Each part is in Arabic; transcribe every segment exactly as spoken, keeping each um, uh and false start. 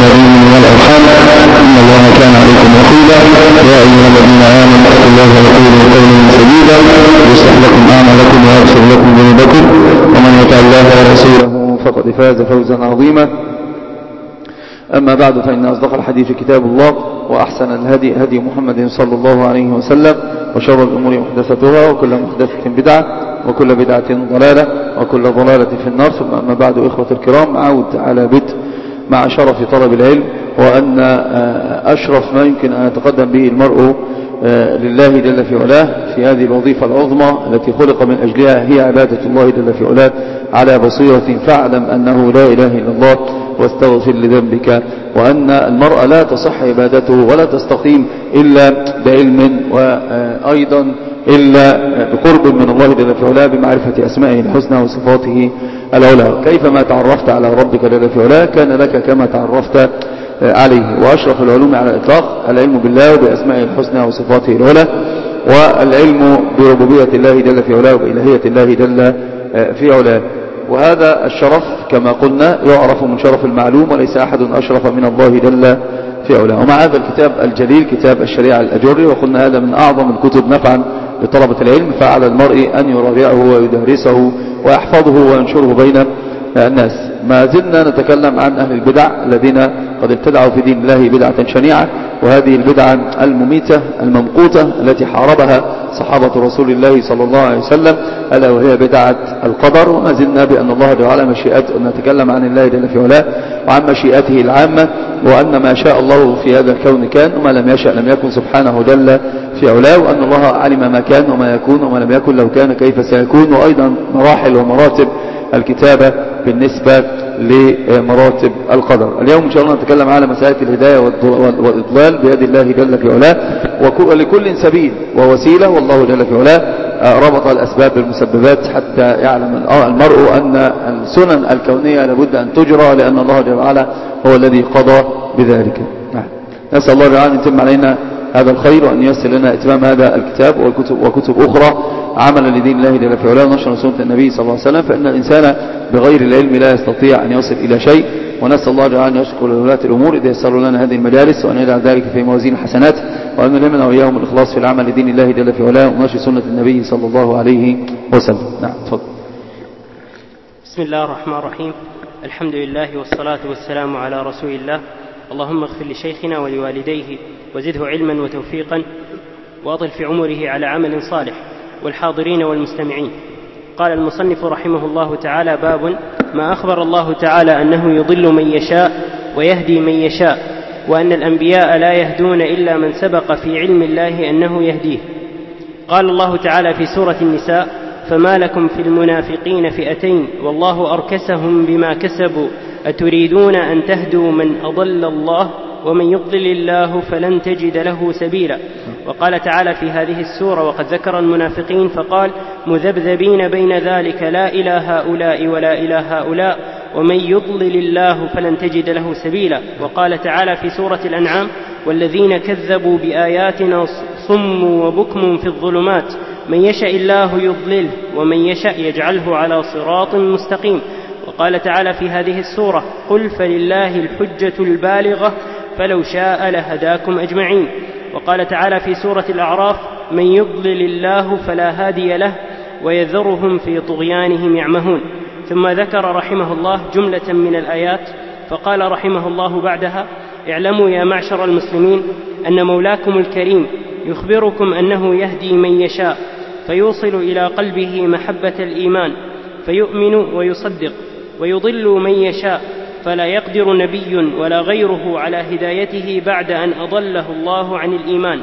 الأراضين والأرحام إن الله كان عليكم رقيبا. يا أيها الذين آمنوا اتقوا الله وقولوا قولا سديدا يصلح لكم أعمالكم ويغفر لكم ذنوبكم ومن يطع الله ورسوله فقد فاز فوزا عظيما. أما بعد، فإن أصدق الحديث كتاب الله، وأحسن الهدي هدي محمد صلى الله عليه وسلم، وشر الأمور محدثتها، وكل محدثة بدعة، وكل بدعة ضلالة، وكل ضلالة في النار. ثم أما بعد، إخوة الكرام، عود على بدء مع شرف طلب العلم، وأن أشرف ما يمكن أن يتقدم به المرء لله جل في علاه في هذه الوظيفة العظمى التي خلق من أجلها هي عبادة الله جل في علاه على بصيرة. فاعلم أنه لا إله إلا الله واستغفر لذنبك، وأن المرء لا تصح عبادته ولا تستقيم إلا بعلم، وأيضا إلا بقرب من الله جل في علاه بمعرفة أسمائه الحسنى وصفاته العلى. كيفما تعرفت على ربك جل في علاه كان لك كما تعرفت عليه. وأشرف العلوم على الإطلاق العلم بالله وبأسمائه الحسنى وصفاته العلى، والعلم بربوبية الله جل في علاه وبإلهية الله جل في علاه. وهذا الشرف كما قلنا يعرف من شرف المعلوم، وليس أحد أشرف من الله جل في علاه. ومع هذا الكتاب الجليل كتاب الشريعة الأجري، وقلنا هذا من أعظم الكتب نفعا لطلبة العلم، فعلى المرء أن يراجعه ويدرسه ويحفظه وينشره بين الناس. ما زلنا نتكلم عن أهل البدع الذين قد ابتدعوا في دين الله بدعة شنيعة، وهذه البدعة المميتة الممقوتة التي حاربها صحابة رسول الله صلى الله عليه وسلم، ألا وهي بدعة القدر. وما زلنا بأن الله جعل مشيئته، نتكلم عن الله جل في علاه وعن مشيئته العامة، وأن ما شاء الله في هذا الكون كان، وما لم يشأ لم يكن سبحانه جل في علاه، وأن الله علم ما كان وما يكون وما لم يكن لو كان كيف سيكون، وأيضا مراحل ومراتب الكتابة بالنسبة لمراتب القدر. اليوم إن شاء الله نتكلم على مسائل الهداية والإضلال بيد الله جل في علاه، ولكل سبيل ووسيلة، والله جل في علاه ربط الأسباب بالمسببات حتى يعلم المرء أن السنن الكونية لابد أن تجرى، لأن الله جل وعلا هو الذي قضى بذلك. نسأل الله جل وعلا أن يتم علينا هذا الخير، وأن ييسر لنا إتمام هذا الكتاب وكتب, وكتب أخرى عملا لدين الله جل في علاه ونشر سنة النبي صلى الله عليه وسلم، فإن الإنسان بغير العلم لا يستطيع أن يصل إلى شيء. ونسأل الله جل وعلا أن يشكر لولاة الأمور إذا يسروا لنا هذه المجالس، وأن يجعل ذلك في موازين الحسنات، وأن يلهمنا وإياهم الإخلاص في العمل لدين الله جل في علاه ونشر سنة النبي صلى الله عليه وسلم. نعم، تفضل. بسم الله الرحمن الرحيم. الحمد لله والصلاة والسلام على رسول الله. اللهم اغفر لشيخنا ولوالديه وزده علما وتوفيقا، وأطل في عمره على عمل صالح، والحاضرين والمستمعين. قال المصنف رحمه الله تعالى: باب ما أخبر الله تعالى أنه يضل من يشاء ويهدي من يشاء، وأن الأنبياء لا يهدون إلا من سبق في علم الله أنه يهديه. قال الله تعالى في سورة النساء: فما لكم في المنافقين فئتين والله أركسهم بما كسبوا أتريدون أن تهدوا من أضل الله ومن يضلل الله فلن تجد له سبيلا. وقال تعالى في هذه السورة وقد ذكر المنافقين فقال: مذبذبين بين ذلك لا إلى هؤلاء ولا إلى هؤلاء ومن يضلل الله فلن تجد له سبيلا. وقال تعالى في سورة الأنعام: والذين كذبوا بآياتنا صم وبكم في الظلمات من يشاء الله يضلله ومن يشاء يجعله على صراط مستقيم. وقال تعالى في هذه السورة: قل فلله الحجة البالغة فلو شاء لهداكم أجمعين. وقال تعالى في سورة الأعراف: من يضلل الله فلا هادي له ويذرهم في طغيانهم يعمهون. ثم ذكر رحمه الله جملة من الآيات، فقال رحمه الله بعدها: اعلموا يا معشر المسلمين أن مولاكم الكريم يخبركم أنه يهدي من يشاء فيوصل إلى قلبه محبة الإيمان فيؤمن ويصدق، ويضل من يشاء فلا يقدر نبي ولا غيره على هدايته بعد أن أضله الله عن الإيمان.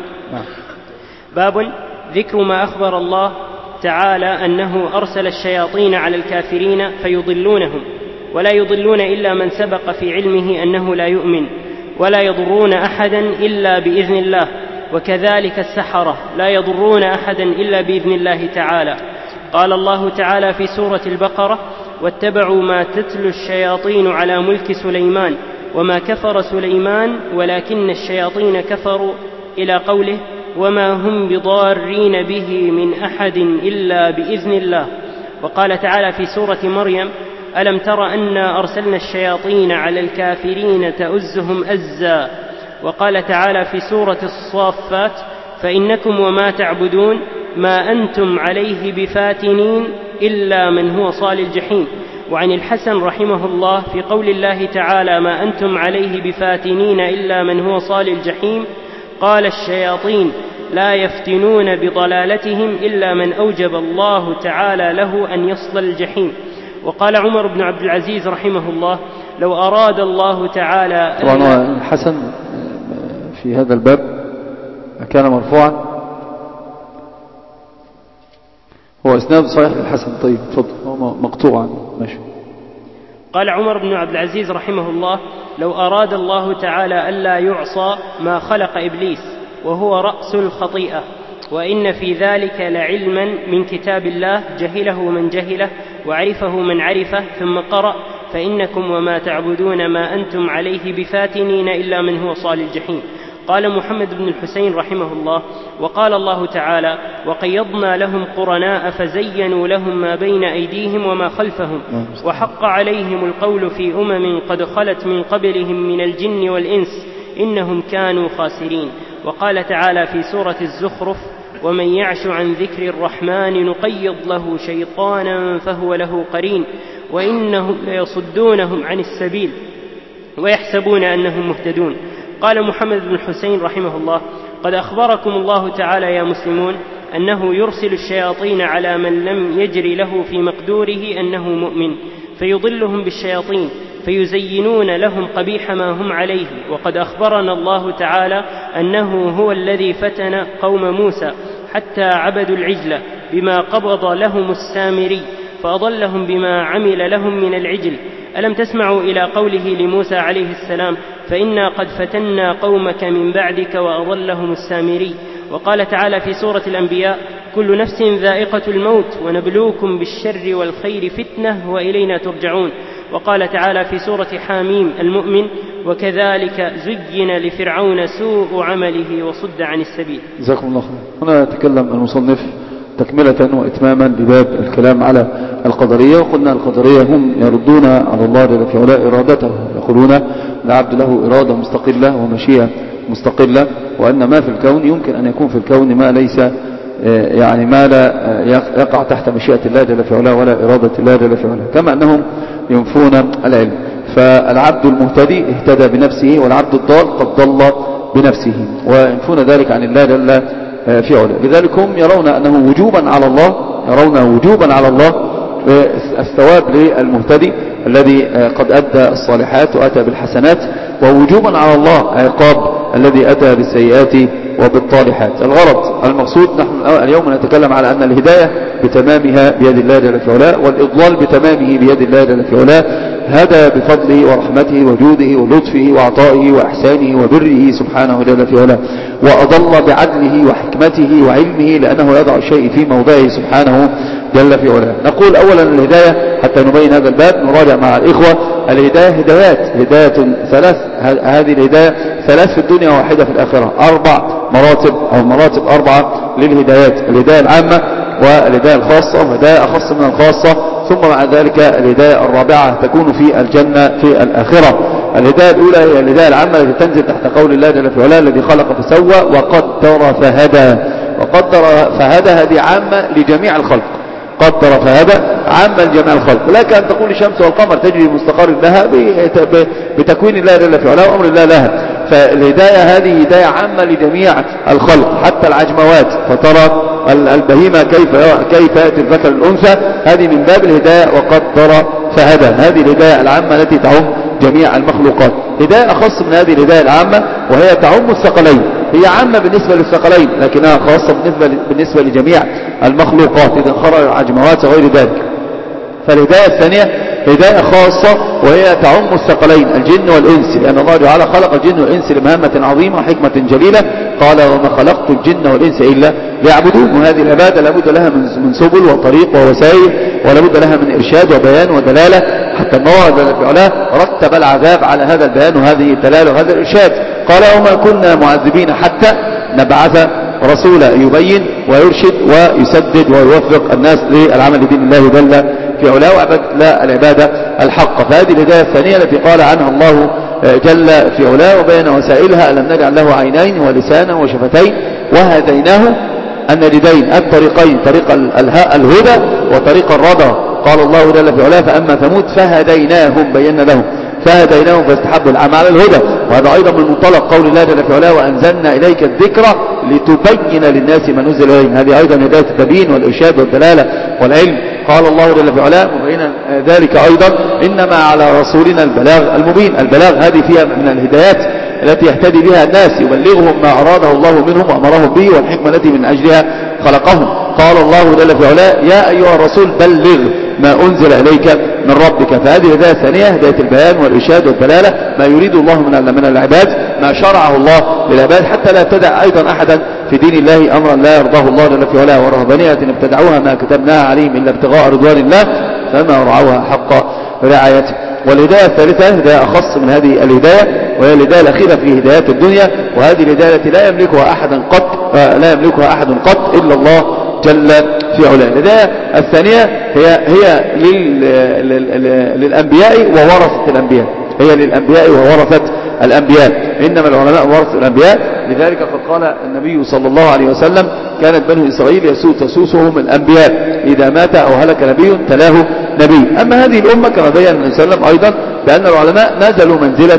باب ذكر ما أخبر الله تعالى أنه أرسل الشياطين على الكافرين فيضلونهم، ولا يضلون إلا من سبق في علمه أنه لا يؤمن، ولا يضرون أحدا إلا بإذن الله، وكذلك السحرة لا يضرون أحدا إلا بإذن الله تعالى. قال الله تعالى في سورة البقرة: واتبعوا ما تتلو الشياطين على ملك سليمان وما كفر سليمان ولكن الشياطين كفروا، إلى قوله: وما هم بضارين به من أحد إلا بإذن الله. وقال تعالى في سورة مريم: ألم تر أنا أرسلنا الشياطين على الكافرين تؤزهم أزا. وقال تعالى في سورة الصافات فإنكم وما تعبدون ما أنتم عليه بفاتنين إلا من هو صال الجحيم. وعن الحسن رحمه الله في قول الله تعالى ما أنتم عليه بفاتنين إلا من هو صال الجحيم قال الشياطين لا يفتنون بضلالتهم إلا من أوجب الله تعالى له أن يصل الجحيم. وقال عمر بن عبد العزيز رحمه الله لو أراد الله تعالى طبعا الحسن في هذا الباب كان مرفوعا، هو اسناد صحيح للحسن. طيب تفضل، هو مقطوعا ماشي. قال عمر بن عبد العزيز رحمه الله لو أراد الله تعالى ألا يعصى ما خلق إبليس وهو رأس الخطيئة، وإن في ذلك لعلما من كتاب الله جهله من جهله وعرفه من عرفه. ثم قرأ فإنكم وما تعبدون ما أنتم عليه بفاتنين إلا من هو صال الجحيم. قال محمد بن الحسين رحمه الله وقال الله تعالى وقيضنا لهم قرناء فزينوا لهم ما بين أيديهم وما خلفهم وحق عليهم القول في أمم قد خلت من قبلهم من الجن والإنس إنهم كانوا خاسرين. وقال تعالى في سورة الزخرف ومن يعش عن ذكر الرحمن نقيض له شيطانا فهو له قرين وإنهم ليصدونهم عن السبيل ويحسبون أنهم مهتدون. قال محمد بن الحسين رحمه الله قد أخبركم الله تعالى يا مسلمون أنه يرسل الشياطين على من لم يجري له في مقدوره أنه مؤمن فيضلهم بالشياطين فيزينون لهم قبيح ما هم عليه. وقد أخبرنا الله تعالى أنه هو الذي فتن قوم موسى حتى عبدوا العجل بما قبض لهم السامري فأضلهم بما عمل لهم من العجل. ألم تسمعوا إلى قوله لموسى عليه السلام فإنا قد فتنا قومك من بعدك وأضلهم السامري. وقال تعالى في سورة الأنبياء كل نفس ذائقة الموت ونبلوكم بالشر والخير فتنة وإلينا ترجعون. وقال تعالى في سورة حاميم المؤمن وكذلك زين لفرعون سوء عمله وصد عن السبيل. جزاكم الله خير. هنا يتكلم المصنف تكملة وإتماما لباب الكلام على القدرية، وقلنا القدرية هم يردون على الله جل في علاه إرادته، يقولون العبد له إرادة مستقلة ومشيئة مستقلة، وأن ما في الكون يمكن أن يكون في الكون ما ليس يعني ما لا يقع تحت مشيئة الله جل في علاه ولا إرادة الله جل في علاه، كما أنهم ينفون العلم. فالعبد المهتدي اهتدى بنفسه والعبد الضال قد ضل بنفسه، وينفون ذلك عن الله جل في علاه. لذلك هم يرون أنه وجوبا على الله يرون وجوبا على الله الثواب للمهتدي الذي قد أدى الصالحات وأتى بالحسنات، ووجوبا على الله عقاب الذي أتى بالسيئات وبالطالحات. الغرض المقصود نحن اليوم نتكلم على أن الهداية بتمامها بيد الله جل في علاه، والإضلال بتمامه بيد الله جل في علاه. هذا بفضله ورحمته وجوده ولطفه وعطائه وإحسانه وبره سبحانه جل في علاه، وأضل بعدله وحكمته وعلمه لأنه يضع الشيء في موضعه سبحانه جل في علاه. نقول أولا الهداية حتى نبين هذا الباب، نراجع مع الإخوة. الهداية هدايات، هداية ثلاث، هذه الهداية ثلاث في الدنيا واحدة في الآخرة، أربع مراتب أو مراتب أربعة للهدايات: الهداية العامة والهداية الخاصة وهداية أخص من الخاصة، ثم مع ذلك الهداية الرابعة تكون في الجنة في الآخرة. الهداية الأولى هي الهداية العامة التي تنزل تحت قول الله جل في علاه الذي خلق فسوى وقدر فهدى. وقدر فهدى هذه عامة لجميع الخلق، قدر فهدى عامة لجميع الخلق، لكن أن تقول الشمس والقمر تجري مستقر لها بتكوين الله جل في علاه وأمر الله لها. فالهداية هذه هداية عامة لجميع الخلق حتى العجموات، فترى البهيمة كيف كيف يأتي الذكر الأنثى، هذه من باب الهداية وقدر فهدى. هذه الهداية العامة التي تعم جميع المخلوقات. هداية أخص من هذه الهداية العامة وهي تعم الثقلين، هي عامة بالنسبة للثقلين لكنها خاصة بالنسبة بالنسبة لجميع المخلوقات إذا خرج العجموات وغير ذلك. فالهداية الثانية هداية خاصة وهي تعم الثقلين الجن والإنس، لأن الله تعالى خلق الجن والإنس لمهمة عظيمة وحكمة جليلة، قال وما خلقت الجن والإنس إلا ليعبدون. وهذه العبادة لابد لها من سبل وطريق ووسائل، ولابد لها من إرشاد وبيان ودلالة، حتى الله جل وعلا رتب العذاب على هذا البيان وهذه الدلالة وهذا الإرشاد. قال وما كنا معذبين حتى نبعث رسولا يبين ويرشد ويسدد ويوفق الناس للعمل بدين الله جل في علاه وعبادة الله العبادة الحقة. فهذه الهداية الثانية التي قال عنها الله جل في علاه وبين وسائلها: ألم نجعل له عينين ولسانا وشفتين وهديناه النجدين، الطريقين، طريق الهدى وطريق الردى. قال الله جل في علاه: فأما ثمود فهديناهم، بينا لهم، فهديناهم فاستحبوا العمى على الهدى. وهذا أيضا من منطلق قول الله جل في علاه: وأنزلنا إليك الذكر لتبين للناس ما نزل إليهم. هذه أيضا هداية التبيين والإرشاد والدلالة والعلم. قال الله جل في علاه مبينا ذلك أيضا: إنما على رسولنا البلاغ المبين. البلاغ هذه فيها من الهدايات التي يهتدي بها الناس، يبلغهم ما أراده الله منهم وأمرهم به والحكمة التي من أجلها خلقهم. قال الله جل في علاه: يا أيها الرسول بلغ ما أنزل إليك من ربك. فهذه الهداية الثانية هداية البيان والإرشاد والدلالة، ما يريد الله من من العباد، ما شرعه الله للعباد، حتى لا يبتدع أيضا أحدا في دين الله أمرا لا يرضاه الله جل في علاه. ورهبانية ابتدعوها ما كتبناها عليهم إلا ابتغاء رضوان الله فما رعوها حق رعايته. والهداية الثالثة هداية أخص من هذه الهداية، وهي الهداية الأخيرة في هدايات الدنيا، وهذه الهداية التي لا يملكها أحدا قط لا يملكها أحد قط إلا الله جل في علاه. الهداية الثانية هي هي لل لل للأنبياء وورثة الأنبياء، هي للأنبياء وورثة الأنبياء، إنما العلماء ورثة الأنبياء. لذلك قد قال النبي صلى الله عليه وسلم: كانت بنو إسرائيل يسوس تسوسهم الأنبياء، إذا مات أو هلك نبي تلاه نبي. أما هذه الأمة كما بين النبي صلى الله عليه وسلم أيضا بأن العلماء نزلوا منزلة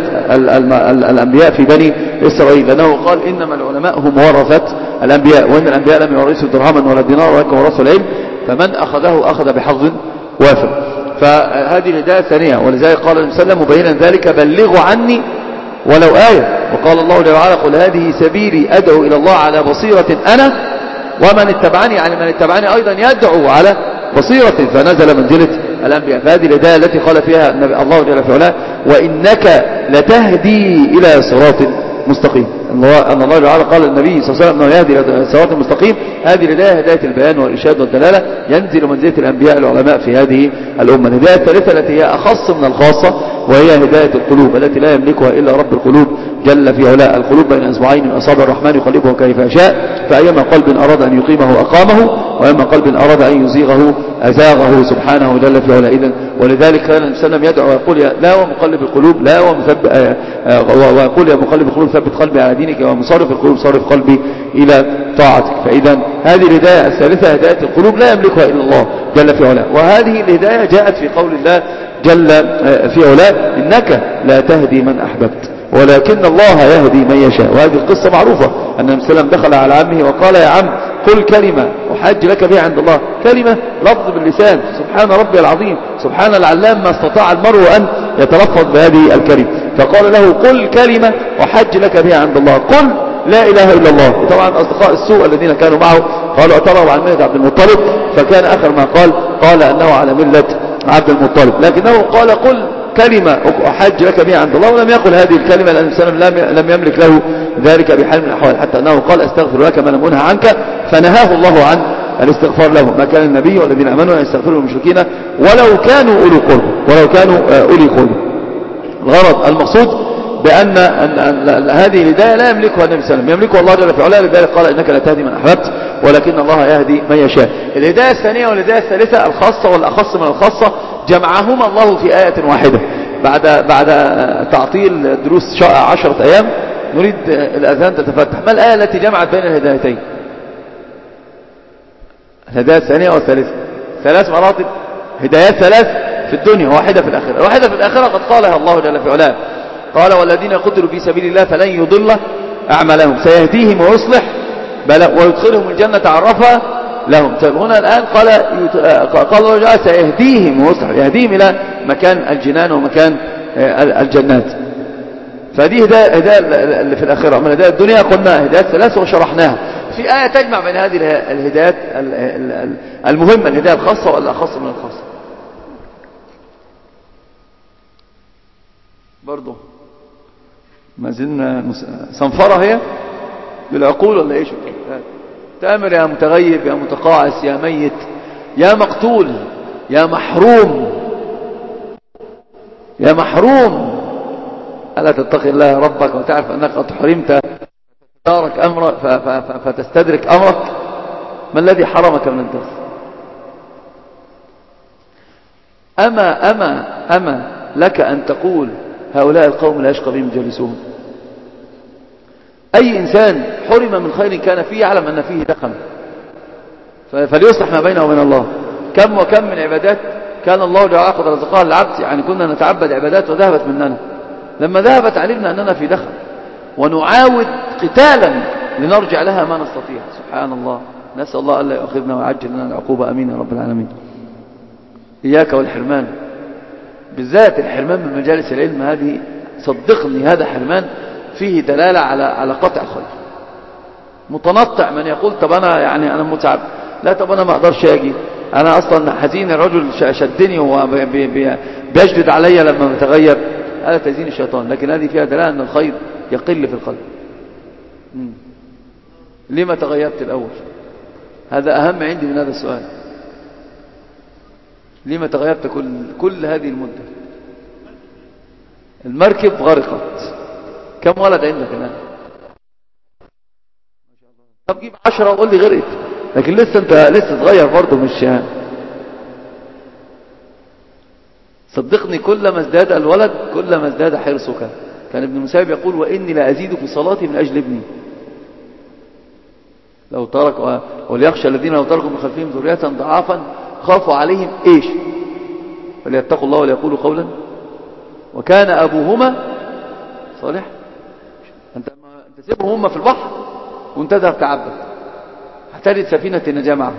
الأنبياء في بني إسرائيل، لأنه قال: إنما العلماء هم ورثة الأنبياء، وإن الأنبياء لم يورثوا درهما ولا دينار ولكن ورثوا العلم، فمن أخذه أخذ بحظ وافر. فهذه الهداية الثانية، ولذلك قال النبي صلى الله عليه وسلم مبينا ذلك: بلغوا عني ولو آية. وقال الله جل وعلا: قل هذه سبيلي أدعو إلى الله على بصيرة أنا ومن اتبعني، يعني من اتبعني أيضا يدعو على بصيرة، فنزل منزلة الأنبياء. فهذه الهداية التي قال فيها الله جل وعلا: وإنك لتهدي إلى صراط مستقيم. أن الله جل وعلا قال للنبي صلى الله عليه وسلم أنه يهدي إلى الصراط المستقيم. هذه الهداية هداية البيان والإرشاد والدلالة، ينزل منزلة الأنبياء العلماء في هذه الأمة. الهداية الثالثة التي هي أخص من الخاصة، وهي هداية القلوب التي لا يملكها إلا رب القلوب جل في علاه. القلوب بين أصبعين من أصابع الرحمن يقلبها كيف يشاء، فأيما قلب أراد أن يقيمه أقامه، وأيما قلب أراد أن يزيغه أزاغه سبحانه جل في علاه. إذن ولذلك كان النبي صلى الله عليه وسلم يدعو ويقول: لا ومقلب القلوب لا ومثبت، ويقول: يا مقلب القلوب ثبت قلبي على دينك، ومصرف القلوب صرف قلبي إلى طاعتك. فإذا هذه الهداية الثالثة هداية القلوب لا يملكها إلا الله جل في علاه. وهذه الهداية جاءت في قول الله جل في علاه: إنك لا تهدي من أحببت ولكن الله يهدي من يشاء. وهذه القصة معروفة، أن النبي صلى الله عليه وسلم دخل على عمه وقال: يا عم قل كلمة أحاج لك بها عند الله. كلمة لفظ باللسان، سبحان ربي العظيم، سبحان العلام، ما استطاع المرء أن يتلفظ بهذه الكلمة. فقال له: قل كلمة أحاج لك بها عند الله، قل لا إله إلا الله. طبعا أصدقاء السوء الذين كانوا معه قالوا: أتروا عن ملة عبد المطلب؟ فكان آخر ما قال قال أنه على ملة عبد المطلب، لكنه قال: قل كلمة أحاج لك بها عند الله. ولم يقل هذه الكلمة لأن النبي صلى الله عليه وسلم لم يملك له ذلك بحال من الأحوال، حتى أنه قال: أستغفر لك ما لم أنه عنك، فنهاه الله عن الاستغفار له. ما كان النبي والذين آمنوا أن يستغفروا للمشركين ولو كانوا أولي قرب، ولو كانوا أولي قرب. الغرض المقصود بأن أن أن هذه الهداية لا يملكها النبي صلى الله عليه وسلم، يملكها الله جل في علاه. لذلك قال: إنك لا تهدي من أحببت ولكن الله يهدي من يشاء. الهداية الثانية والهداية الثالثة الخاصة والأخص من الخاصة جمعهما الله في آية واحدة. بعد بعد تعطيل دروس عشرة أيام نريد الأذهان تتفتح. ما الآية التي جمعت بين الهدايتين؟ الهداية الثانية والثالثة، ثلاث مراتب هدايات، ثلاث في الدنيا واحدة في الآخرة. واحدة في الآخرة قد قالها الله جل في علاه، قال: والذين قتلوا في سبيل الله فلن يضل أعمالهم سيهديهم ويصلح ويدخلهم الجنة عرفها لهم. طيب هنا الآن قال قال الله جل سيهديهم ويصلح، يهديهم إلى مكان الجنان ومكان الجنات. فهذه هداية اللي في الآخرة. من هداية الدنيا قلنا هدايات ثلاثة وشرحناها. في آية تجمع بين هذه الهدايات المهمة، الهداية الخاصة والأخص من الخاصة. برضو ما زلنا صنفرة هي بالعقول ولا ايش؟ تامر يا متغيب يا متقاعس يا ميت يا مقتول يا محروم يا محروم، ألا تتقي الله ربك وتعرف أنك قد حرمت دارك أمر فتستدرك أمرك؟ ما الذي حرمك من الدرس؟ أما, أما, أما لك أن تقول هؤلاء القوم لا يشقى بهم جالسون. أي إنسان حرم من خير كان فيه يعلم أن فيه دخم، فليصلح ما بينه وبين الله. كم وكم من عبادات كان الله جل وعلا قد رزقها للعبد، يعني كنا نتعبد عبادات وذهبت مننا، لما ذهبت علمنا أننا في دخل ونعاود قتالا لنرجع لها ما نستطيع. سبحان الله، نسأل الله ألا يؤاخذنا ويعجل لنا العقوبة، أمين يا رب العالمين. إياك والحرمان، بالذات الحرمان من مجالس العلم هذه، صدقني هذا حرمان فيه دلالة على على قطع الخير. متنطع من يقول طب أنا يعني أنا متعب، لا طب أنا ما أقدرش أجي، أنا أصلا حزين، الرجل شدني وبيشدد علي لما متغير، هذا تزيين الشيطان. لكن هذه فيها دلالة أن الخير يقل في القلب. مم. لما تغيرت الأول؟ هذا أهم عندي من هذا السؤال. لما تغيرت كل, كل هذه المدة؟ المركب غرقت. كم ولد عندك الآن؟ طب جيب عشرة وقول لي غرقت، لكن لسه انت لسه صغير برضه، مش صدقني كلما ازداد الولد كلما ازداد حرصك. كان ابن المسيب يقول وإني لا أزيد في صلاتي من أجل ابني، لو ترك وليخشى الذين لو تركوا من خلفهم ذرية ضعافا خافوا عليهم ايش فليتقوا الله وليقولوا قولا وكان أبوهما صالح. انت انت سيبهم هم في البحر وانت تذهب تعبد هتجد سفينة النجاة معهم.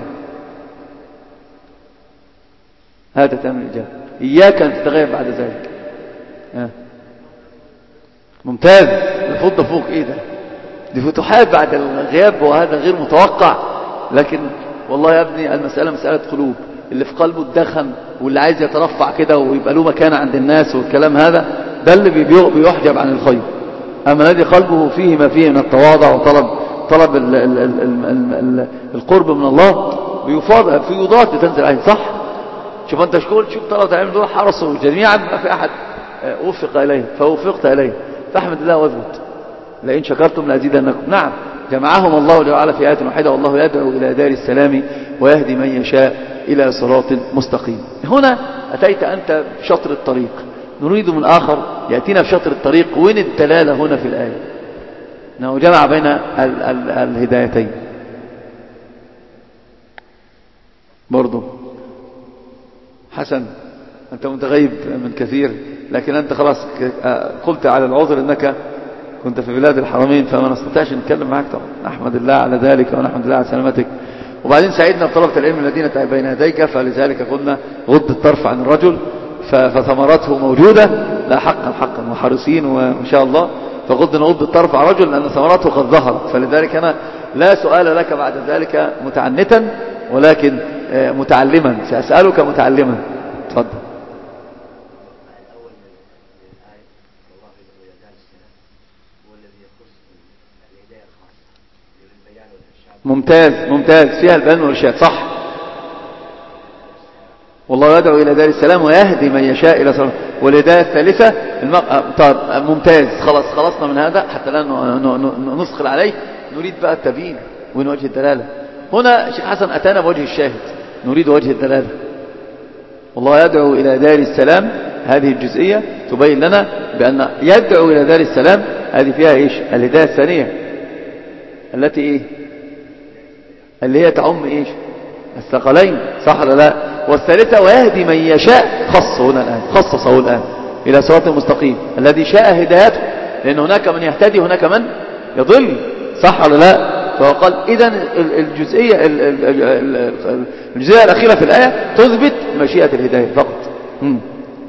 هذا تأمل الإجابة. إياك أن تتغير بعد ذلك. آه. ممتاز. الفضة فوق إيه ده؟ دي فتوحات بعد الغياب، وهذا غير متوقع. لكن والله يا ابني المسألة مسألة قلوب. اللي في قلبه الدخن واللي عايز يترفع كده ويبقى له مكانة عند الناس والكلام هذا، ده اللي بيحجب عن الخير. أما الذي قلبه فيه ما فيه من التواضع وطلب طلب ال ال ال ال ال القرب من الله، بيفاض في يضاد بتنزل عليه. صح؟ شوف انت شكول شوف طلبة العلم دول حرصوا جميعا، ما في أحد وفق إليه فوفقت إليه، فاحمد الله واثبت. لئن شكرتم لأزيدنكم. نعم، جمعهم الله جل وعلا في آية واحدة، والله يدعو إلى دار السلام ويهدي من يشاء إلى صراط مستقيم. هنا أتيت أنت بشطر الطريق، نريد من آخر يأتينا بشطر الطريق. وين الدلالة هنا في الآية؟ أنه جمع بين ال ال الهدايتين. برضو حسن، أنت متغيب من كثير، لكن أنت خلاص قلت على العذر أنك كنت في بلاد الحرمين، فما نستطيعش نتكلم معك طبعا. نحمد الله على ذلك ونحمد الله على سلامتك. وبعدين سعيدنا بطلبة العلم الذين بين يديك، فلذلك قلنا غض الطرف عن الرجل فثمرته موجودة. لا حقا حقا وحريصين وإن شاء الله، فغض نغض الطرف عن الرجل لأن ثمرته قد ظهرت. فلذلك أنا لا سؤال لك بعد ذلك متعنتا، ولكن متعلما. سأسألك متعلما. تفضل. ممتاز ممتاز، فيها البيان والإرشاد. صح، والله يدعو إلى دار السلام ويهدي من يشاء إلى صراط. والهداية الثالثة المق... طيب ممتاز، خلاص خلصنا من هذا حتى لا نثقل عليه. نريد بقى التبيين. وين وجه الدلالة؟ هنا شيخ حسن أتانا بوجه الشاهد، نريد وجه الدلالة. والله يدعو إلى دار السلام، هذه الجزئية تبين لنا بأن يدعو إلى دار السلام هذه فيها إيش؟ الهداية الثانية التي إيه؟ اللي هي تعم إيش؟ الثقلين. صح ولا لا؟ والثالثة ويهدي من يشاء، خصه هنا الآن، خصصه الآن إلى صراط المستقيم الذي شاء هدايته، لأن هناك من يهتدي هناك من يضل. صح ولا لا؟ فهو قال إذن الجزئية الجزئية الأخيرة في الآية تثبت مشيئة الهداية فقط. مم.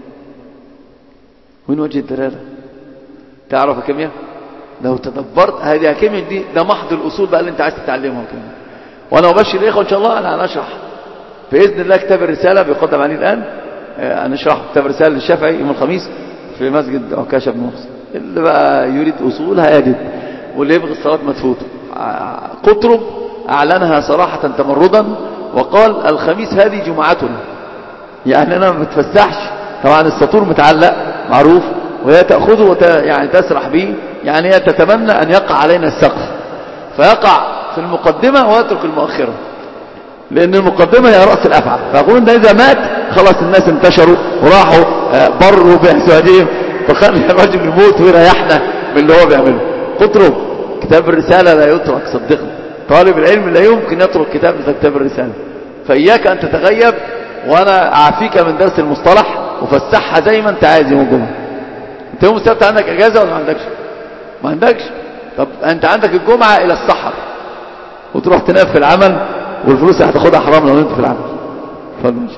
وين وجه الدلالة؟ تعرف كيمياء؟ لو تدبرت هذه كيمياء دي، ده محض الأصول بقى اللي انت عايز تتعلمها كيمياء. وأنا أبشر الإخوة إن شاء الله أنا هنشرح بإذن الله كتاب الرسالة بيقدم عليه الآن. هنشرح كتاب الرسالة للشافعي يوم الخميس في مسجد عكاشة بن محسن. اللي بقى يريد أصولها يجد، واللي يبغي الصلاة مدفوت. قطرب أعلنها صراحة تمردا وقال الخميس هذه جمعتنا، يعني أنا ما بتفسحش. طبعا السطور متعلق معروف، وهي تأخذه وت... يعني تسرح به، يعني هي تتمنى أن يقع علينا السقف، فيقع في المقدمة ويترك المؤخرة، لأن المقدمة هي رأس الأفعى. فأقول إن إذا مات خلاص الناس انتشروا وراحوا بروا بأزواجهم، فخلي الرجل يموت ويريحنا من اللي هو بيعمله. اترك كتاب الرسالة، لا يترك، صدقني طالب العلم لا يمكن يترك كتاب مثل كتاب الرسالة. فإياك أن تتغيب، وأنا أعفيك من درس المصطلح وفسحها زي ما أنت عايز يوم الجمعة. أنت يوم السبت عندك إجازة ولا ما عندكش؟ ما عندكش. طب أنت عندك الجمعة إلى السحر وتروح تنام في العمل، والفلوس هتاخدها حرام لو انت في العمل. فالمشي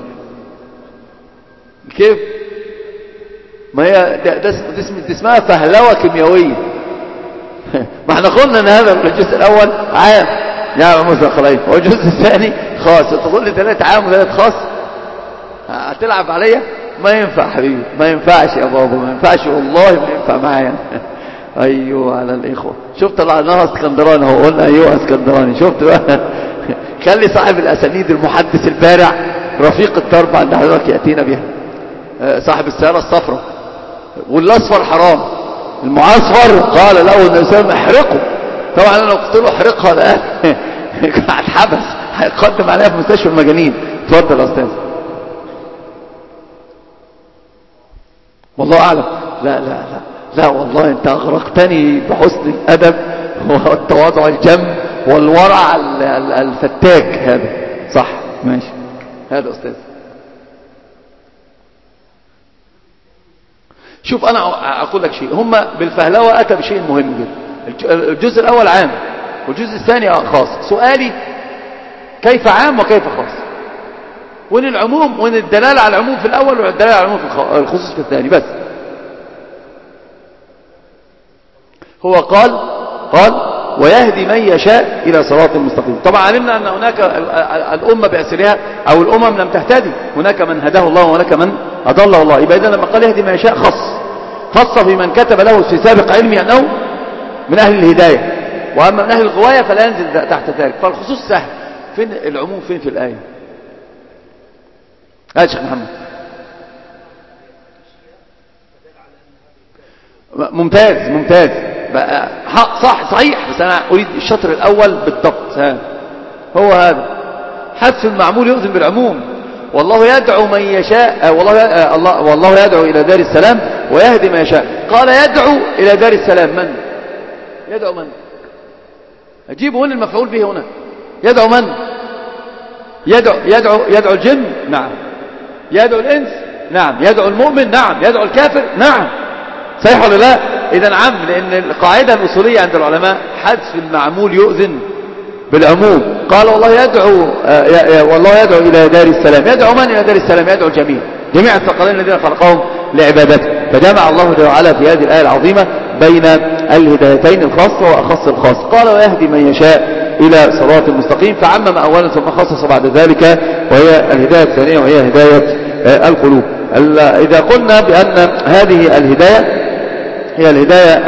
كيف؟ ما هي ده, ده, ده اسمها فهلوة كيميائية. ما احنا قلنا ان هذا الجزء الاول عام يا موسى خليل، والجزء الثاني خاص. تقول لي ثلاث عام وثلاث خاص هتلعب عليا؟ ما ينفع حبيبي، ما ينفعش يا بابا، ما ينفعش والله، ما ينفع معايا. ايوه على الاخوه. شفت طلعناها اسكندراني اهو، قلنا ايوه اسكندراني. شفت بقى؟ خلي صاحب الاسانيد المحدث البارع رفيق الدرب عند حضرتك ياتينا بها. صاحب السياره الصفراء والاصفر حرام، المعصفر قال له النبي احرقه. طبعا انا لو قلت له احرقها الان هتحبس، هيقدم عليها في مستشفى المجانين. اتفضل يا استاذ. والله اعلم. لا لا لا لا والله انت اغرقتني بحسن الادب والتواضع الجم والورع الفتاك. هذا صح ماشي. هذا استاذ. شوف انا اقول لك شيء، هم بالفهلوه اتى بشيء مهم جدا. الجزء الاول عام والجزء الثاني خاص. سؤالي كيف عام وكيف خاص؟ وين العموم، وين الدلاله على العموم في الاول والدلاله على العموم في الخصوص في الثاني؟ بس هو قال قال ويهدي من يشاء إلى صراط المستقيم. طبعا علمنا أن هناك الأمة بأسرها أو الأمم لم تهتدي، هناك من هداه الله وهناك من أضله الله. يبقى إذن لما قال يهدي من يشاء خص خص في من كتب له في سابق علمي أنه من أهل الهداية، وأما من أهل الغواية فلا ينزل تحت ذلك. فالخصوص سهل. فين العموم؟ فين في الآية؟ يا شيخ محمد. ممتاز ممتاز صح صحيح. بس أنا أريد الشطر الأول بالضبط. ها هو هذا حذف المعمول يؤذن بالعموم. والله يدعو من يشاء، والله الله والله يدعو إلى دار السلام ويهدي من يشاء. قال يدعو إلى دار السلام. من يدعو؟ من أجيبه هنا المفعول به هنا. يدعو من؟ يدعو يدعو يدعو الجن؟ نعم. يدعو الإنس؟ نعم. يدعو المؤمن؟ نعم. يدعو الكافر؟ نعم. صحيح ولا لا؟ إذن عم، لأن القاعدة الأصولية عند العلماء حذف المعمول يؤذن بالعموم. قال والله يدعو والله يدعو إلى دار السلام. يدعو من إلى دار السلام؟ يدعو الجميع، جميع الثقلين الذين خلقهم لعبادته. فجمع الله جل وعلا في هذه الآية العظيمة بين الهدايتين الخاصة وأخص الخاص. قال ويهدي من يشاء إلى صراط المستقيم، فعمم أولا ثم خصص بعد ذلك، وهي الهداية الثانية وهي هداية القلوب. إذا قلنا بأن هذه الهداية هي الهداية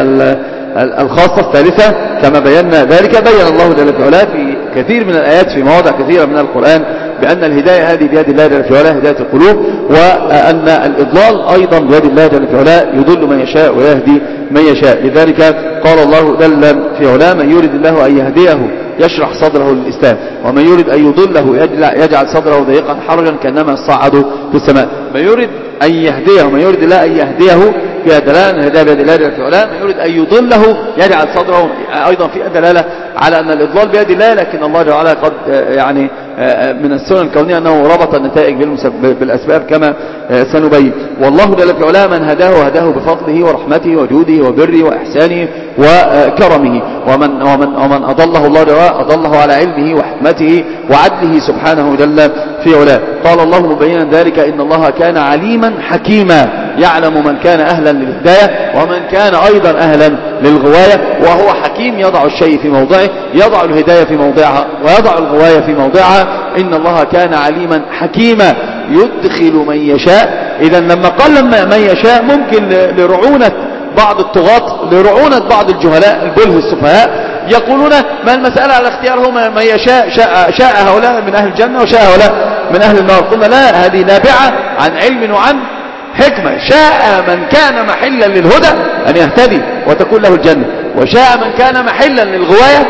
الخاصة الثالثة كما بينا ذلك، بين الله جل وعلا في كثير من الآيات في مواضع كثيرة من القرآن بأن الهداية هذه بيد الله جل وعلا، هداية القلوب، وأن الإضلال أيضا بيد الله جل وعلا، يضل من يشاء ويهدي من يشاء. لذلك قال الله جل في علاه من يريد الله أن يهديه يشرح صدره للإسلام، ومن يريد أن يضله يجعل صدره ضيقا حرجا كأنما يصعد في السماء. من يريد أن يهديه، من يريد الله أن يهديه فيها دلالة الهداية بيد الله جل وعلا. من يريد أن يضله يجعل صدره أيضا فيها دلالة على أن الإضلال بيد الله، لكن الله جل وعلا قد يعني من السنن الكونية أنه ربط النتائج بالأسباب كما سنبين. والله جل وعلا من هداه هداه بفضله ورحمته وجوده وبره وإحسانه وكرمه، ومن, ومن, ومن أضله الله جل وعلا أضله على علمه وحكمته وعدله سبحانه جل في علاه. قال الله مبينا ذلك إن الله كان عليما حكيما يعلم من كان أهلا للهداية ومن كان أيضا أهلا للغواية، وهو حكيم يضع الشيء في موضعه، يضع الهداية في موضعها ويضع الغواية في موضعها. إن الله كان عليما حكيما يدخل من يشاء. إذا لما قال لما من يشاء ممكن لرعونة بعض الطغاة، لرعونة بعض الجهلاء البله السفهاء يقولون ما المسألة على اختيار هم من يشاء، شاء, شاء هؤلاء من أهل الجنة وشاء هؤلاء من أهل النار. قلنا لا، هذه نابعة عن علم وعن حكمة. شاء من كان محلا للهدى أن يهتدي وتكون له الجنة، وشاء من كان محلا للغواية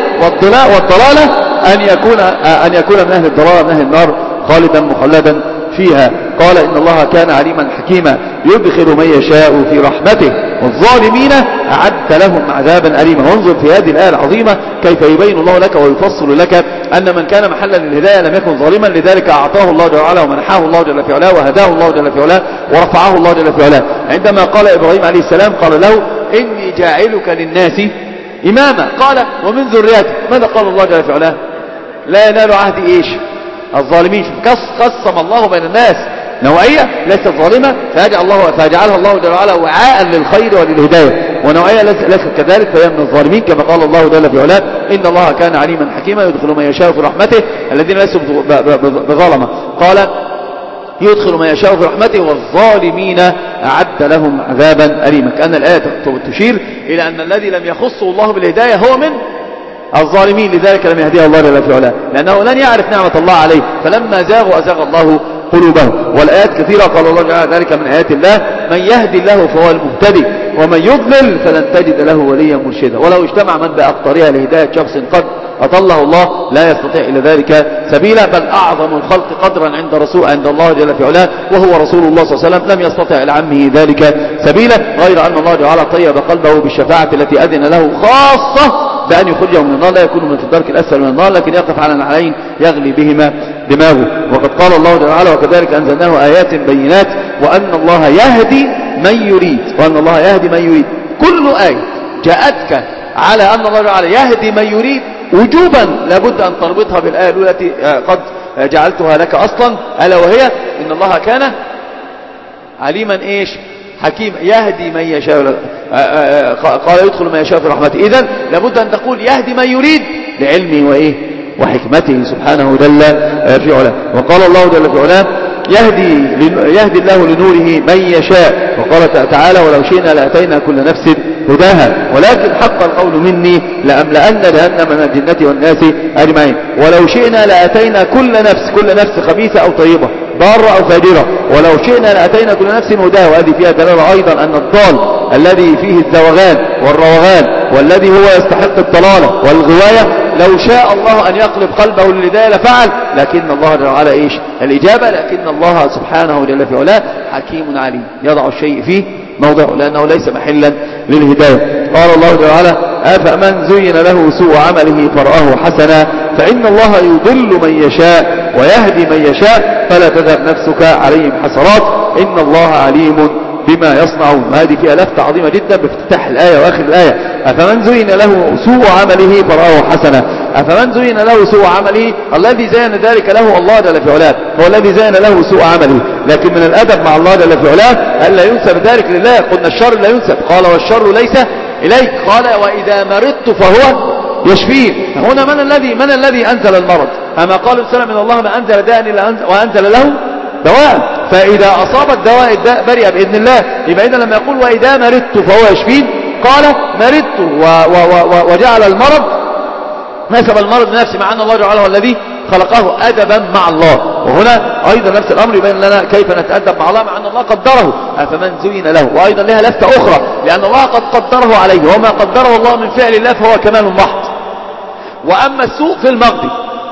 والضلالة أن يكون أن يكون من أهل الضلالة من أهل النار خالدا مخلدا فيها. قال إن الله كان عليما حكيما يدخل من يشاء في رحمته والظالمين أعد لهم عذابا أليما. وانظر في هذه الآية العظيمة كيف يبين الله لك ويفصل لك أن من كان محلا للهداية لم يكن ظالما، لذلك أعطاه الله جل وعلا ومنحاه الله جل في علاه وهداه الله جل في علاه ورفعه الله جل في علاه. عندما قال إبراهيم عليه السلام قال له إني جاعلك للناس إماما، قال ومن ذريتك. ماذا قال الله جل في علاه؟ لا ينال عهد إيش؟ الظالمين. قسم الله بين الناس نوعية ليست ظالمة فيجعل الله فيجعلها الله جل وعلا وعاء للخير وللهداية، ونوعية ليست كذلك فهي من الظالمين، كما قال الله جل في علاه إن الله كان عليما حكيما يدخل من يشاء في رحمته الذين ليسوا بظلمة. قال يدخل من يشاء في رحمته والظالمين أعد لهم عذابا أليما. كأن الآية تشير إلى أن الذي لم يخصه الله بالهداية هو من الظالمين، لذلك لم يهديه الله جل في علاه لأنه لن يعرف نعمة الله عليه، فلما زاغوا أزاغ الله قلوبهم. والآيات كثيرة قال الله تعالى ذلك من آيات الله من يهدي الله فهو المهتدي ومن يضلل فلن تجد له وليا مرشدا. ولو اجتمع من بأقطارها لهداية شخص قد أضله الله لا يستطيع إلى ذلك سبيلا، بل أعظم الخلق قدرا عند رسول عند الله جل في علاه وهو رسول الله صلى الله عليه وسلم لم يستطع لعمه ذلك سبيلا، غير أن الله تعالى طيب قلبه بالشفاعة التي أذن له خاصة بأن يخرجه من النار، لا يكون من الدرك الأسفل من النار لكن يقف على نعلين يغلي بهما دماغه. وقد قال الله تعالى وكذلك أنزلناه آيات بينات وأن الله يهدي من يريد، وأن الله يهدي من يريد. كل آية جاءتك على أن الله تعالى يهدي من يريد وجوبا لابد أن تربطها بالآية الأولى التي قد جعلتها لك أصلا، ألا وهي إن الله كان عليما إيش حكيم يهدي من يشاء، قال يدخل من يشاء في رحمته. إذن لابد أن تقول يهدي من يريد لعلمه وإيه وحكمته سبحانه جل في علاه. وقال الله جل في علاه يهدي, يهدي الله لنوره من يشاء، وقال تعالى ولو شئنا لأتينا كل نفس هداها ولكن حق القول مني لأملأن جهنم من الجنة والناس أجمعين. ولو شئنا لأتينا كل نفس، كل نفس خبيثة أو طيبة ضارة أو فاجرة، ولو شئنا لأتينا كل نفس هداها. وهذه فيها دلالة أيضا أن الضال الذي فيه الزوغان والروغان والذي هو يستحق الضلالة والغواية لو شاء الله أن يقلب قلبه للهداية لفعل، لكن الله جل وعلا إيش الإجابة، لكن الله سبحانه جل في علاه حكيم عليم يضع الشيء فيه موضعه لأنه ليس محلا للهداية. قال الله جل وعلا أفمن زين له سوء عمله فرآه حسنا فإن الله يضل من يشاء ويهدي من يشاء فلا تذهب نفسك عليهم حسرات إن الله عليم بما يصنعون. هذه فيها لفتة عظيمة جدا بافتتاح الآية وآخر الآية. أفمن زين له سوء عمله فرآه حسنا، أفمن زين له سوء عمله الذي زين ذلك له الله جل في علاه هو الذي زين له سوء عمله، لكن من الأدب مع الله جل في علاه ألا ينسب ذلك لله. قلنا الشر لا ينسب، قال والشر ليس إليك، قال وإذا مرضت فهو يشفين. هنا من الذي من الذي أنزل المرض؟ أما قال السلام من الله ما أنزل داء إلا وأنزل له دواء، فإذا أصاب الدواء الداء برئ بإذن الله. يبقى إذا لما يقول وإذا مرضت فهو يشفين قال مرضت و و و وجعل المرض نسب المرض لنفسه مع أن الله جعله الذي خلقه أدبا مع الله. وهنا أيضا نفس الأمر يبين لنا كيف نتأدب مع الله مع أن الله قدره. أفمن زين له، وأيضا لها لفتة أخرى لأن الله قد قدره عليه وما قدره الله من فعل الله فهو كمال محض. وأما السوء في المقضي،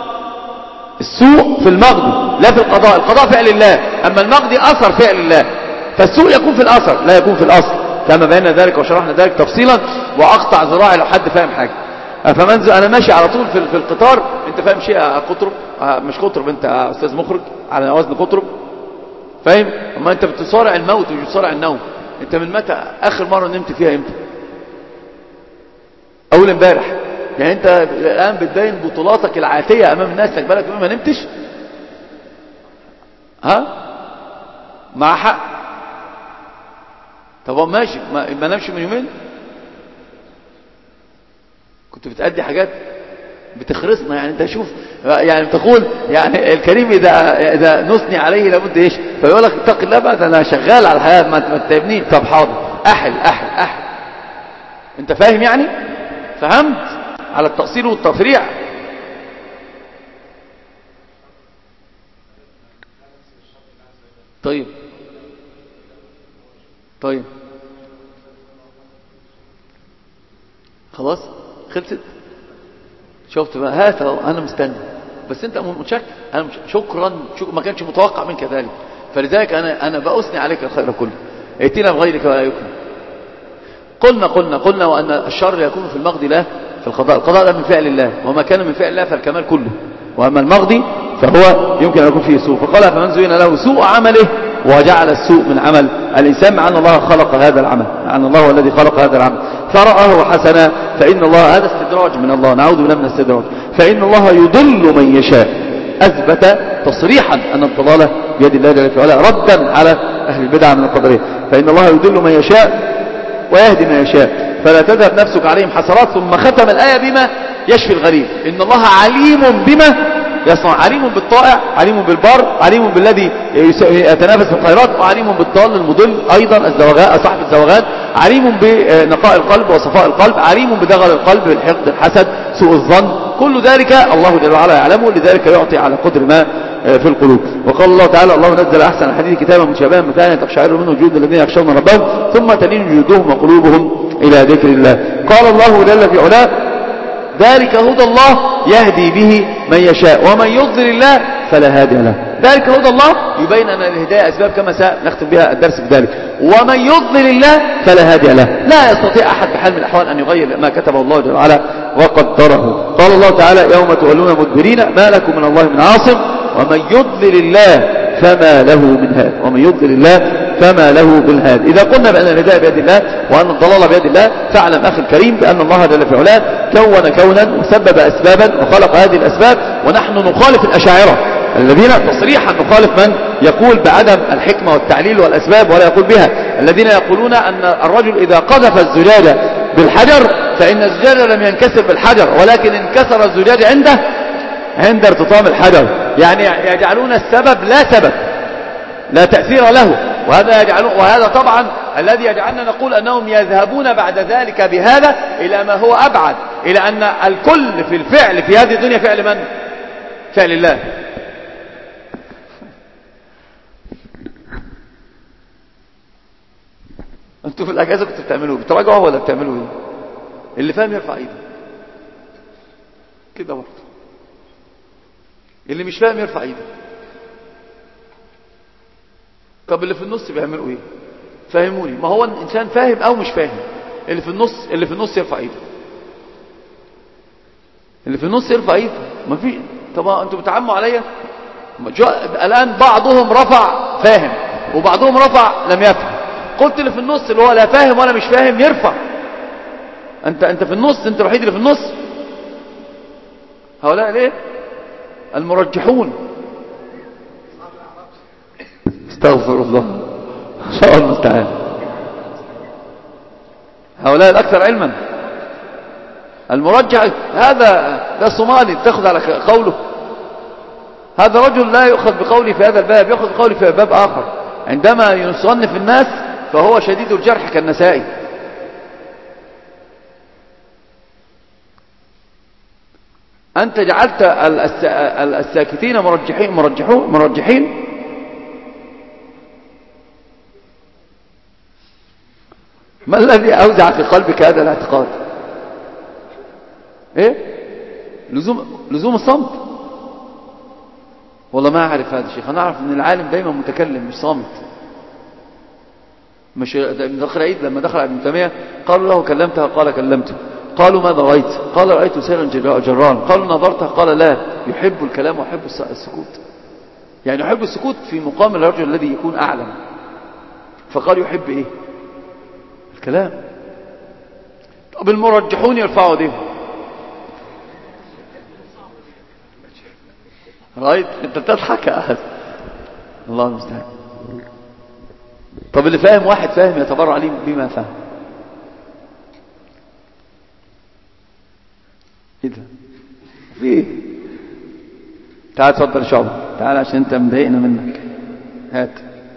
السوء في المقضي لا في القضاء، القضاء فعل الله، أما المقضي أثر فعل الله، فالسوء يكون في الأثر لا يكون في الأصل كما بينا ذلك وشرحنا ذلك تفصيلا وأقطع ذراعي لو حد فاهم حاجة. فمن انا ماشي على طول في, في القطار، انت فاهم شيء قطرب مش قطرب، انت استاذ مخرج على وزن قطرب فاهم؟ اما انت بتصارع الموت مش بتصارع النوم. انت من متى اخر مرة نمت فيها امتى؟ اول امبارح. يعني انت الان بتبين بطولاتك العاتية امام الناس لك بالك ما نمتش. ها مع حق. طب ماشي ما, ما نمشي من يومين، كنت بتأدي حاجات بتخرسنا. يعني انت شوف يعني تقول يعني الكريم اذا اذا نثني عليه لابد ايش فيقول لك اتق الله بقى انا شغال على الحياه ما تتعبنيش. طب حاضر احل احل احل. انت فاهم يعني؟ فهمت على التقصير والتفريع. طيب طيب خلاص خلصت. شفت بقى هذا انا مستني بس انت متشكر انا شكرا شك... ما كانش متوقع منك ذلك. فلذلك أنا, أنا بأثني عليك الخير كله، ائتنا بغيرك ولا يكون. قلنا قلنا قلنا وأن الشر يكون في المقضي لا في القضاء. القضاء ده من فعل الله، وما كان من فعل الله فالكمال كله، وأما المقضي فهو يمكن أن يكون فيه سوء. فقال فمن زين له سوء عمله وجعل السوء من عمل الإنسان، مع أن الله خلق هذا العمل، مع أن الله هو الذي خلق هذا العمل فرآه حسنا، فإن الله هذا استدراج من الله، نعوذ بالله من الاستدراج. فإن الله يضل من يشاء، أثبت تصريحا أن الضلالة بيد الله جل في علاه، ردا على أهل البدع من القدرية. فإن الله يضل من يشاء ويهدي من يشاء، فلا تذهب نفسك عليهم حسرات. ثم ختم الآية بما يشفي الغريب، إن الله عليم بما يصنع، عليم بالطائع، عليم بالبر، عليم بالذي يتنافس في الخيرات، وعليم بالضال المضل أيضا الزوغاء صاحب الزوغات، عليم بنقاء القلب وصفاء القلب، عليم بدغل القلب بالحقد الحسد سوء الظن، كل ذلك الله جل وعلا يعلمه، لذلك يعطي على قدر ما في القلوب. وقال الله تعالى الله نزل أحسن الحديث كتابا متشابها مثلا تقشعر منه جلود الذين يخشون ربهم ثم تلين جلودهم وقلوبهم إلى ذكر الله. قال الله جل في علاه ذلك هدى الله يهدي به من يشاء ومن يضلل الله فلا هادي له. ذلك هدى الله يبين أن الهداية أسباب كما سنختم بها الدرس بذلك، ومن يضلل الله فلا هادي له. لا يستطيع أحد بحال من الأحوال أن يغير ما كتبه الله جل وعلا وقدره. قال الله تعالى يوم تولون مدبرين ما لكم من الله من عاصم ومن يضلل الله فما له من هاد، ومن يضلل الله فما له من هاد. إذا قلنا بأن الهداية بيد الله وأن الضلال بيد الله، فاعلم أخي الكريم بأن الله جل في علاه كون كونا وسبب أسبابا وخلق هذه الأسباب، ونحن نخالف الأشاعرة الذين تصريحا نخالف من يقول بعدم الحكمة والتعليل والأسباب ولا يقول بها، الذين يقولون أن الرجل إذا قذف الزجاجة بالحجر فإن الزجاجة لم ينكسر بالحجر ولكن انكسر الزجاج عنده عند ارتطام الحجر، يعني يجعلون السبب لا سبب لا تأثير له، وهذا يجعلون وهذا طبعا الذي يجعلنا نقول أنهم يذهبون بعد ذلك بهذا إلى ما هو أبعد، إلى أن الكل في الفعل في هذه الدنيا فعل من؟ فعل الله. أنتوا في الأجازة كنتوا بتعملوا بتراجعوا ولا بتعملوا إيه؟ اللي فاهم يرفع إيده كده برضه، اللي مش فاهم يرفع إيده. طب اللي في النص بيعملوا ايه؟ فهموني. ما هو الانسان فاهم او مش فاهم، اللي في النص اللي في النص يرفع ايده، اللي في النص يرفع ايده. ما في. طب انتوا بتعموا عليا. الان بعضهم رفع فاهم وبعضهم رفع لم يفهم. قلت اللي في النص اللي هو لا فاهم ولا مش فاهم يرفع. انت انت في النص، انت الوحيد اللي في النص. هؤلاء ليه؟ المرجحون. استغفر الله، ان شاء الله المستعان. هؤلاء الاكثر علما. المرجح هذا ده صومالي تاخذ على قوله، هذا رجل لا يؤخذ بقوله في هذا الباب، يؤخذ بقوله في باب اخر. عندما يصنف الناس فهو شديد الجرح كالنسائي. انت جعلت الساكتين مرجحين مرجحون مرجحين. ما الذي أوزع في قلبك هذا الاعتقاد؟ إيه؟ لزوم لزوم الصمت. والله ما أعرف هذا الشيء. أنا أعرف أن العالم دايما متكلم مش صامت. مش دخل عيد لما دخل ابن تيمية قالوا له كلمتها قال كلمته، قالوا ماذا رأيت؟ قال رأيت سيرا جران. قالوا نظرته قال لا، يحب الكلام ويحب السكوت، يعني يحب السكوت في مقام الرجل الذي يكون أعلم. فقال يحب إيه؟ الكلام. طب المرجحون يرفعوا دي. رأيت انت بتضحك يا أحد. الله المستعان. طب اللي فاهم واحد فاهم يتبرع عليه بما فهم. ايه ده؟ في ايه؟ تعال اتفضل يا شعبة، تعال عشان انت مضايقنا منك. هات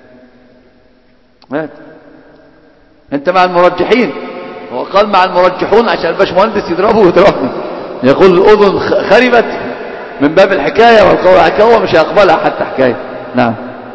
هات. انت مع المرجحين. هو قال مع المرجحون عشان الباشمهندس يضربه ويضربني، يقول الاذن خربت من باب الحكايه والقول حكايه، هو مش هيقبلها حتى حكايه. نعم.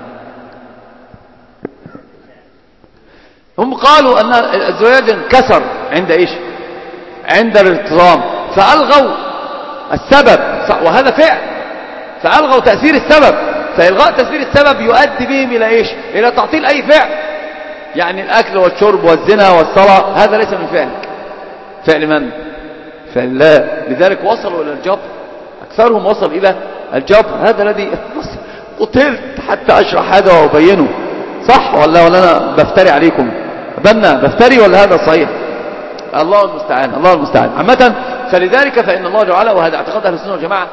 هم قالوا ان الزجاج انكسر عند ايش؟ عند الارتطام، فالغوا السبب، وهذا فعل، فالغوا تاثير السبب. فإلغاء تسبيل السبب يؤدي بهم إلى إيش؟ إلى تعطيل أي فعل. يعني الأكل والشرب والزنا والصلاة هذا ليس من فعلك. فعل من؟ فعل الله. لذلك وصلوا إلى الجبر، أكثرهم وصل إلى الجبر. هذا الذي قتلت حتى أشرح هذا وأبينه. صح ولا ولا أنا بفتري عليكم؟ بنا بفتري ولا هذا صحيح؟ الله المستعان، الله المستعان. عامة فلذلك فإن الله جعله، وهذا اعتقاد أهل السنة والجماعة،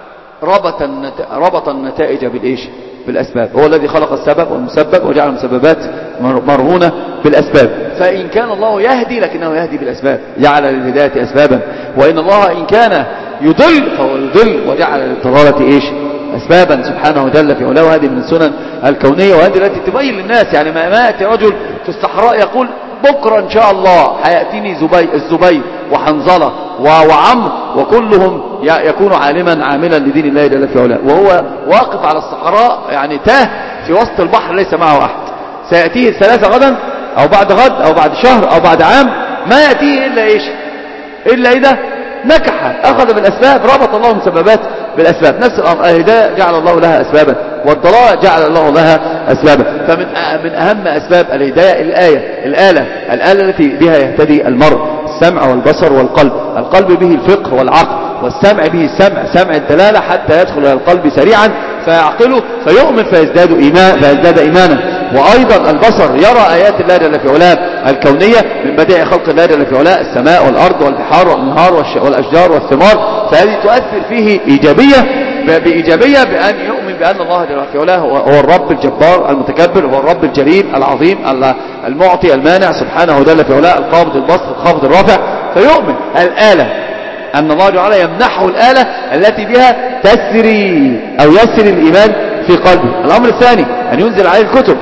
ربط ربط النتائج بالإيش؟ بالأسباب. هو الذي خلق السبب والمسبب وجعل المسببات مرهونة بالأسباب. فإن كان الله يهدي لكنه يهدي بالأسباب، جعل للهداية أسبابا. وإن الله إن كان يضل فهو يضل وجعل للضلالة إيش؟ أسبابا سبحانه جل في علاه. وهذه من السنن الكونية، وهذه التي تبين للناس. يعني ما يأتي رجل في الصحراء يقول بكرة إن شاء الله هيأتيني زبي الزبير وحنظلة وعمر وكلهم يكون عالما عاملا لدين الله جل في علاه، وهو واقف على الصحراء يعني تاه في وسط البحر ليس معه أحد. سيأتيه الثلاثة غدا أو بعد غد أو بعد شهر أو بعد عام، ما يأتيه إلا إيش؟ إلا إذا نكح، أخذ بالأسباب، ربط الله المسببات بالأسباب. نفس الأمر الهداية جعل الله لها أسبابا، والضلال جعل الله لها أسبابا. فمن من أهم أسباب الهداية الآية الآلة الآلة التي بها يهتدي المرء، السمع والبصر والقلب. القلب به الفقه والعقل، والسمع به السمع، سمع الدلالة حتى يدخل إلى القلب سريعا فيعقله فيؤمن فيزداد إيمان فيزداد إيمانا. وأيضا البصر يرى آيات الله جل في علاه الكونية من بديع خلق الله جل في علاه، السماء والأرض والبحار والأنهار والأشجار والثمار. فهذه تؤثر فيه إيجابية بإيجابية بأن يؤمن بأن الله جل في علاه هو الرب الجبار المتكبر، هو الرب الجليل العظيم المعطي المانع سبحانه جل في علاه، القابض البسط الخافض الرافع. فيؤمن الآلة أن الله جل يمنحه الآلة التي بها تسري أو يسري الإيمان في قلبه. الأمر الثاني أن ينزل عليه الكتب،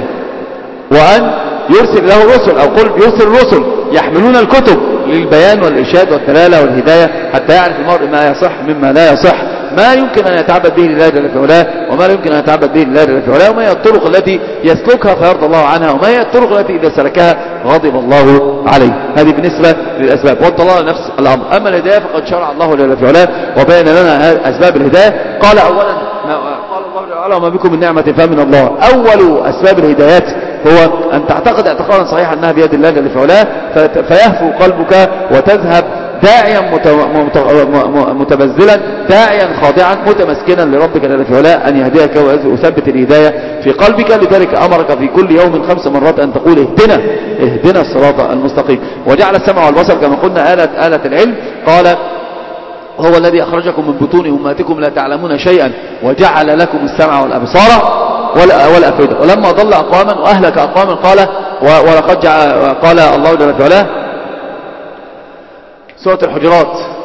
وأن يرسل له الرسل أو قل يرسل الرسل يحملون الكتب للبيان والإرشاد والدلالة والهداية، حتى يعرف المرء ما يصح مما لا يصح، ما يمكن أن يتعبد به لله جل في علاه وما لا يمكن أن يتعبد به لله جل في علاه، وما هي الطرق التي يسلكها فيرضى الله عنها، وما هي الطرق التي إذا سلكها غضب الله عليه. هذه بالنسبة للأسباب. والضلال نفس الأمر. أما الهداية فقد شرع الله جل في علاه وبين لنا أسباب الهداية. قال أولا قال الله تعالى وما بكم من نعمة فمن الله. أول أسباب الهدايات هو أن تعتقد اعتقادا صحيحا أنها بيد الله جل في علاه، فيهفو قلبك وتذهب داعيا متبذلا، داعيا خاضعا متمسكنا لربك جل في علاه أن يهديك ويثبت الهداية في قلبك. لذلك أمرك في كل يوم خمس مرات أن تقول اهدنا اهدنا الصراط المستقيم. وجعل السمع والبصر كما قلنا آلة, آلة العلم. قال هو الذي أخرجكم من بطون أمهاتكم لا تعلمون شيئا وجعل لكم السمع والأبصار والأفئدة. ولما ضل أقواما وأهلك أقواما قال ولقد قال الله جل في علاه سورة الحجرات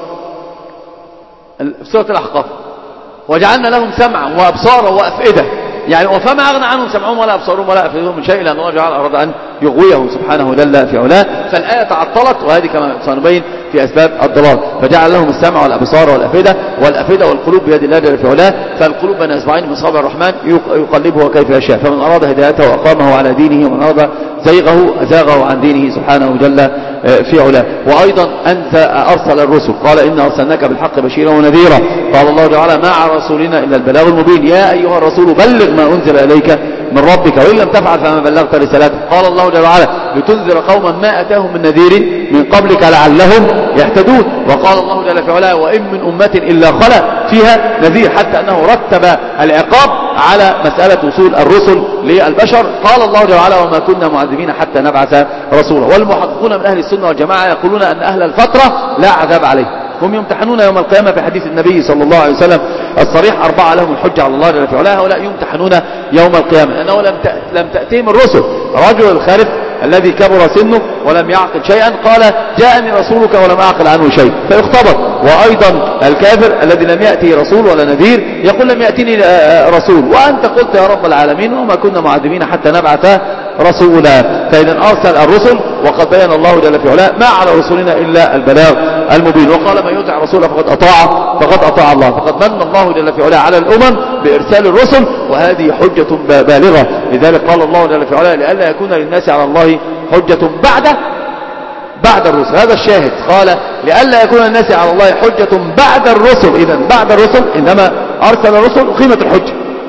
سورة الأحقاف وجعلنا لهم سمعا وأبصارا وأفئدة. يعني وفما أغنى عنهم سمعهم ولا أبصارهم ولا أفئدهم من شيء، لأن الله جعل أراد أن يغويهم سبحانه جل في علاه. فالآية تعطلت، وهذه كما سنبين في أسباب الضلال. فجعل لهم السمع والأبصار والأفئدة، والأفئدة والقلوب بيد الله جل في علاه. فالقلوب بين أصبعين من أصابع الرحمن يقلبها كيف يشاء. فمن أراد هدايته وأقامه على دينه، ومن أراد زيغه أزاغه عن دينه سبحانه جل في علاه. وأيضا أنت أرسل الرسل، قال إن أرسلناك بالحق بشيرا ونذيرا. قال الله تعالى ما على رسولنا إلا البلاغ المبين. يا أيها الرسول بلغ ما أنزل إليك من ربك وإن لم تفعل فما بلغت رسالته. قال الله جل وعلا لتنذر قوما ما أتاهم من نذير من قبلك لعلهم يهتدون. وقال الله جل في علاه وإن من أمة إلا خلا فيها نذير، حتى أنه رتب العقاب على مسألة وصول الرسل للبشر. قال الله جل وعلا وما كنا معذبين حتى نبعث رسولا. والمحققون من أهل السنة والجماعة يقولون أن أهل الفترة لا عذاب عليهم، هم يمتحنون يوم القيامة في حديث النبي صلى الله عليه وسلم الصريح أربعة لهم الحجة على الله جل في علاه. هؤلاء يمتحنون يوم القيامة لأنه لم لم تأتيهم الرسل. رجل الخارف الذي كبر سنه ولم يعقل شيئا قال جاءني رسولك ولم أعقل عنه شيء فيختبر. وأيضا الكافر الذي لم يأتي رسول ولا نذير يقول لم يأتني رسول وأنت قلت يا رب العالمين وما كنا معذبين حتى نبعث رسولا. فإذا أرسل الرسل وقد بين الله جل في علاه ما على رسولنا إلا البلاغ المبين. وقال من يطع رسوله فقد أطاع فقد أطاع الله. فقد من الله جل في علاه على الأمم بإرسال الرسل، وهذه حجة بالغة. لذلك قال الله جل في علاه لئلا يكون للناس على الله حجة بعد بعد الرسل. هذا الشاهد قال لئلا يكون للناس على الله حجة بعد الرسل. إذن بعد الرسل إنما أرسل الرسل قيمة الحجة.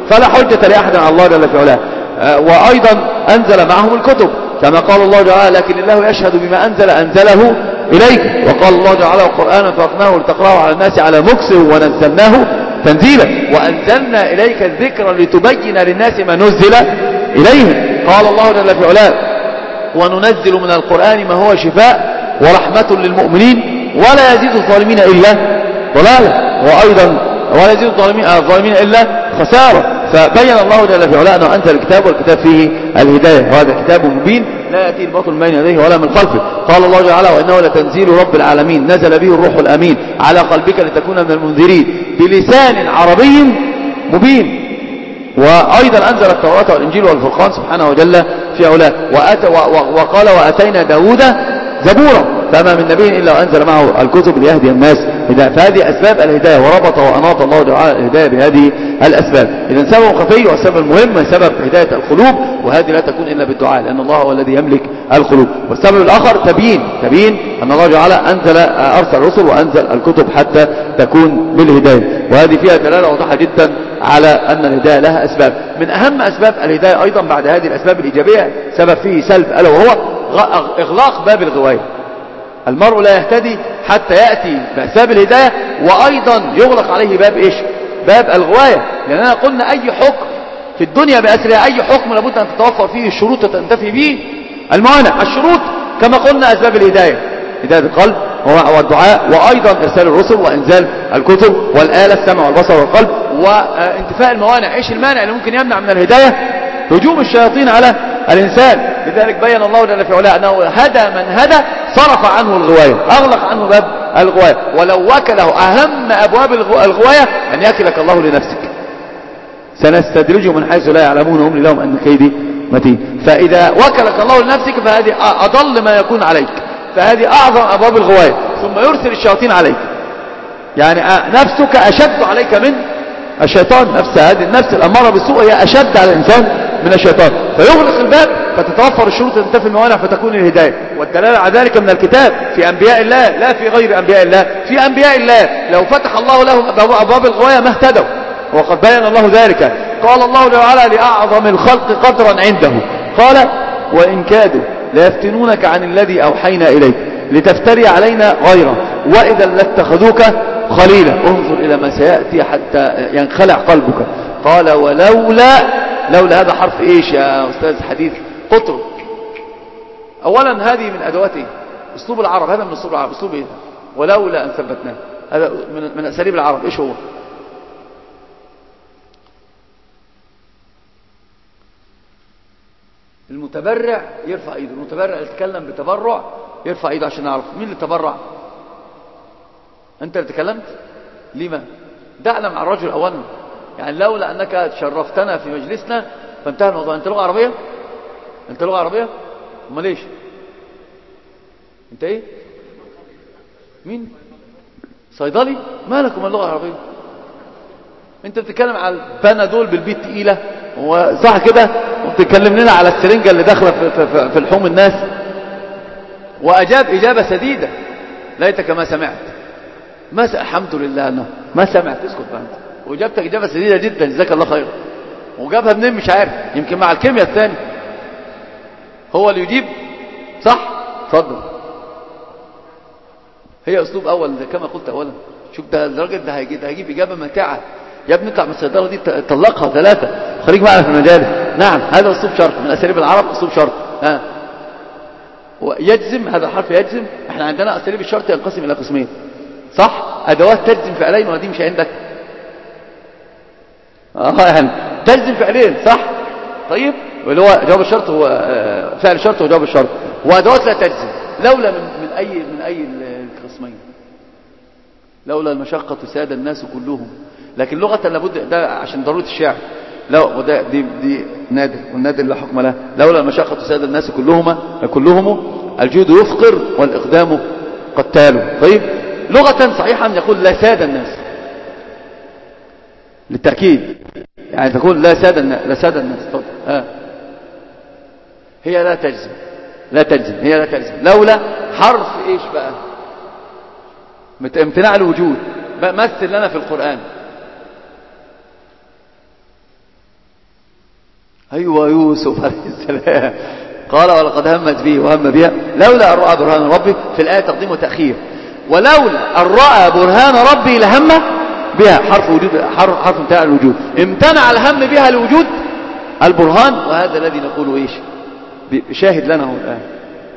فلا حجة لأحد على الله جل في علاه. وأيضا أنزل معهم الكتب كما قال الله تعالى لكن الله يشهد بما أنزل أنزله إليك. وقال الله تعالى وقرآنا فرقناه لتقرأه على الناس على مكس ونزلناه تنزيلا وأنزلنا إليك الذكر لتبين للناس ما نزل إليهم. قال الله جل في علاه وننزل من القرآن ما هو شفاء ورحمة للمؤمنين ولا يزيد الظالمين إلا ضلالا. وأيضا ولا يزيد الظالمين إلا خسارة. فبين الله جل في علاه أنه أنزل الكتاب والكتاب فيه الهداية وهذا كتاب مبين لا يأتي الباطل من بين يديه ولا من خلفه. قال الله تعالى وإنه لتنزيل رب العالمين نزل به الروح الأمين على قلبك لتكون من المنذرين بلسان عربي مبين. وأيضا أنزل التوراة والإنجيل والفرقان سبحانه وجل في علاه. وقال وأتينا داود زبورا فما من نبي إلا وأنزل معه الكتب ليهدي الناس هداية. فهذه أسباب الهداية وربط وأناط الله تعالى الهداية بهذه الأسباب. إذن سبب خفي والسبب المهم سبب هداية القلوب وهذه لا تكون إلا بالدعاء لأن الله هو الذي يملك القلوب. والسبب الآخر تبيين تبيين أن الله تعالى أنزل أرسل الرسل وأنزل الكتب حتى تكون بالهداية. وهذه فيها دلالة واضحة جدا على أن الهداية لها أسباب. من أهم أسباب الهداية أيضا بعد هذه الأسباب الإيجابية سبب فيه سلب ألا وهو إغلاق باب الغواية. المرء لا يهتدي حتى يأتي بأسباب الهداية وأيضا يغلق عليه باب إيش؟ باب الغواية. لأننا قلنا أي حكم في الدنيا بأسرها أي حكم لابد أن تتوفر فيه الشروط تنتفي به الموانع. الشروط كما قلنا أسباب الهداية هداية القلب والدعاء وأيضا إرسال الرسل وإنزال الكتب والآلة السمع والبصر والقلب وانتفاء الموانع. إيش المانع اللي ممكن يمنع من الهداية؟ هجوم الشياطين على الإنسان. لذلك بين الله جل في علاه أنه هدى من هدى صرف عنه الغواية أغلق عنه باب الغواية. ولو وكله أهم أبواب الغواية أن يكلك الله لنفسك سنستدرجهم من حيث لا يعلمون هم لهم أن كيدي متين. فإذا وكلك الله لنفسك فهذه أضل ما يكون عليك فهذه أعظم أبواب الغواية. ثم يرسل الشياطين عليك يعني نفسك أشد عليك من الشيطان. نفس هذه النفس الأمارة بالسوء هي أشد على الإنسان من الشيطان فيغلق الباب فتتوفر الشروط تنتفي الموانع فتكون الهداية. والدلالة على ذلك من الكتاب في أنبياء الله لا في غير أنبياء الله. في أنبياء الله لو فتح الله لهم أبواب الغواية ما اهتدوا وقد بين الله ذلك. قال الله تعالى لأعظم الخلق قدرا عنده قال وإن كادوا ليفتنونك عن الذي أوحينا إليك لتفتري علينا غيره وإذا لاتخذوك خليلا انظر إلى ما سيأتي حتى ينخلع قلبك. قال ولولا لولا هذا حرف إيش يا أستاذ حديث قطر. أولا هذه من أدوات إيه؟ أسلوب العرب. هذا من أسلوب العرب. أسلوب إيه؟ ولولا أن ثبتناه هذا من, من أساليب العرب. إيش هو؟ المتبرع يرفع ايده. المتبرع اللي يتكلم بتبرع يرفع ايده عشان نعرف مين اللي تبرع. انت اللي تكلمت لما دعنا مع الرجل اولا يعني لولا انك شرفتنا في مجلسنا فانتهى الموضوع. انت لغة عربية انت لغة عربية امال ليش انت ايه مين صيدلي مالك ومن اللغة العربية. انت بتتكلم على البنادول بالبيت تقيلة وصح كده وبتتكلم لنا على السرنجة اللي داخله في, في, في لحوم الناس. واجاب اجابة سديدة ليتك ما سمعت ما س... الحمد لله انه ما سمعت اسكت بقى. واجابتك اجابة سديدة جدا جزاك الله خير. وجابها منين مش عارف يمكن مع الكيمياء الثاني هو اللي يجيب صح. اتفضل. هي اسلوب اول كما قلت اولا. شوف ده الراجل ده هيجيب, هيجيب اجابة ممتعة. يا ابني اطلع من الصيدله دي طلقها ثلاثه خليك معنا في المجالس. نعم هذا اسلوب شرط من اساليب العرب. اسلوب شرط ها ويجزم هذا الحرف يجزم. احنا عندنا اساليب الشرط ينقسم الى قسمين صح. ادوات تجزم فعلين ودي مش عندك اه يعني تجزم فعلين صح. طيب اللي هو جواب الشرط هو فعل الشرط وجواب الشرط. وادوات لا تجزم لولا من, من اي من اي القسمين. لولا المشقه ساد الناس كلهم. لكن لغة لابد ده عشان ضرورة الشعر. لو وده دي دي نادر والنادر لا حكم له. لولا المشقة ساد الناس كلهما كلهم الجود يفقر والإقدام قتال. طيب لغة صحيحة يقول لا ساد الناس للتأكيد يعني تقول لا ساد الناس لا ساد الناس. طب ها هي لا تجزم لا تجزم هي لا تجزم. لولا حرف ايش بقى امتناع الوجود. مثل لنا في القرآن أيوة يوسف عليه السلام قال ولقد همت به وهم بها لولا أن رأى برهان ربه، في الآية تقديم وتأخير، ولولا أن رأى برهان ربه لهم بها، حرف وجود، حرف, حرف امتناع الوجود، امتنع الهم بها لوجود البرهان، وهذا الذي نقوله إيش شاهد لنا هو الآن.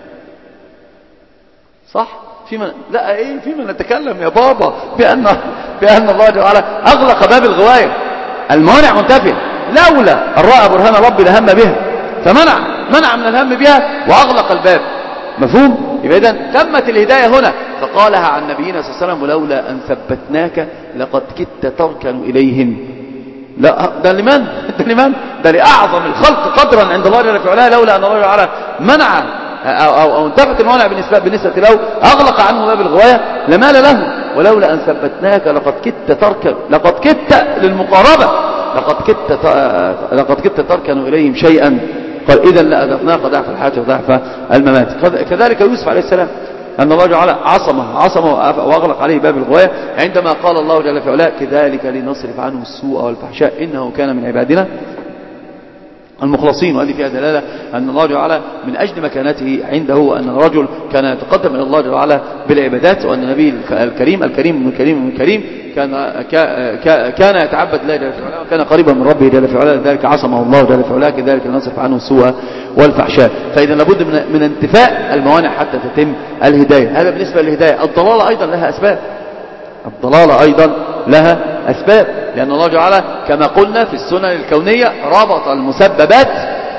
صح؟ فيما لا ايه فيما نتكلم يا بابا بأن بأن الله تعالى أغلق باب الغواية، الموانع منتفية، لولا أن رأى برهان ربي لهم بها، فمنع منع من الهم بها وأغلق الباب. مفهوم؟ يبقى إذن تمت الهداية هنا، فقالها عن نبينا صلى الله عليه وسلم ولولا أن ثبتناك لقد كدت تركن إليهم. لا ده لمن؟ ده لمن؟ ده لأعظم الخلق قدرا عند الله جل في علاه، لولا أن الله تعالى منع أو, أو, أو انتفت الموانع بالنسبة, بالنسبة له، أغلق عنه باب الغواية لمال له. ولولا أن ثبتناك لقد كدت تركن، لقد كدت للمقاربة، لقد كدت لقد كدت تركن إليهم شيئا، قال إذا لأذقناك ضعف الحياة وضعف الممات. كذلك يوسف عليه السلام أن الله تعالى عصمه عصمه وأغلق عليه باب الغواية عندما قال الله جل في علاه كذلك لنصرف عنه السوء والفحشاء إنه كان من عبادنا المخلصين. وهذه فيها دلالة أن الله تعالى من أجل مكانته عنده أن الرجل كان يتقدم إلى الله تعالى بالعبادات، وأن النبي الكريم الكريم من كريم من كريم كان كان يتعبد الله جل في علاه وكان قريبا من ربه جل في علاه، لذلك عصمه الله جل في علاه كذلك لنصرف عنه السوء والفحشاء. فإذا لابد من من انتفاء الموانع حتى تتم الهداية. هذا بالنسبة للهداية. الضلالة أيضا لها أسباب، الضلالة أيضا لها أسباب، لأن الله تعالى كما قلنا في السنن الكونية ربط المسببات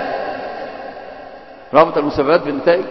ربط المسببات بالنتائج.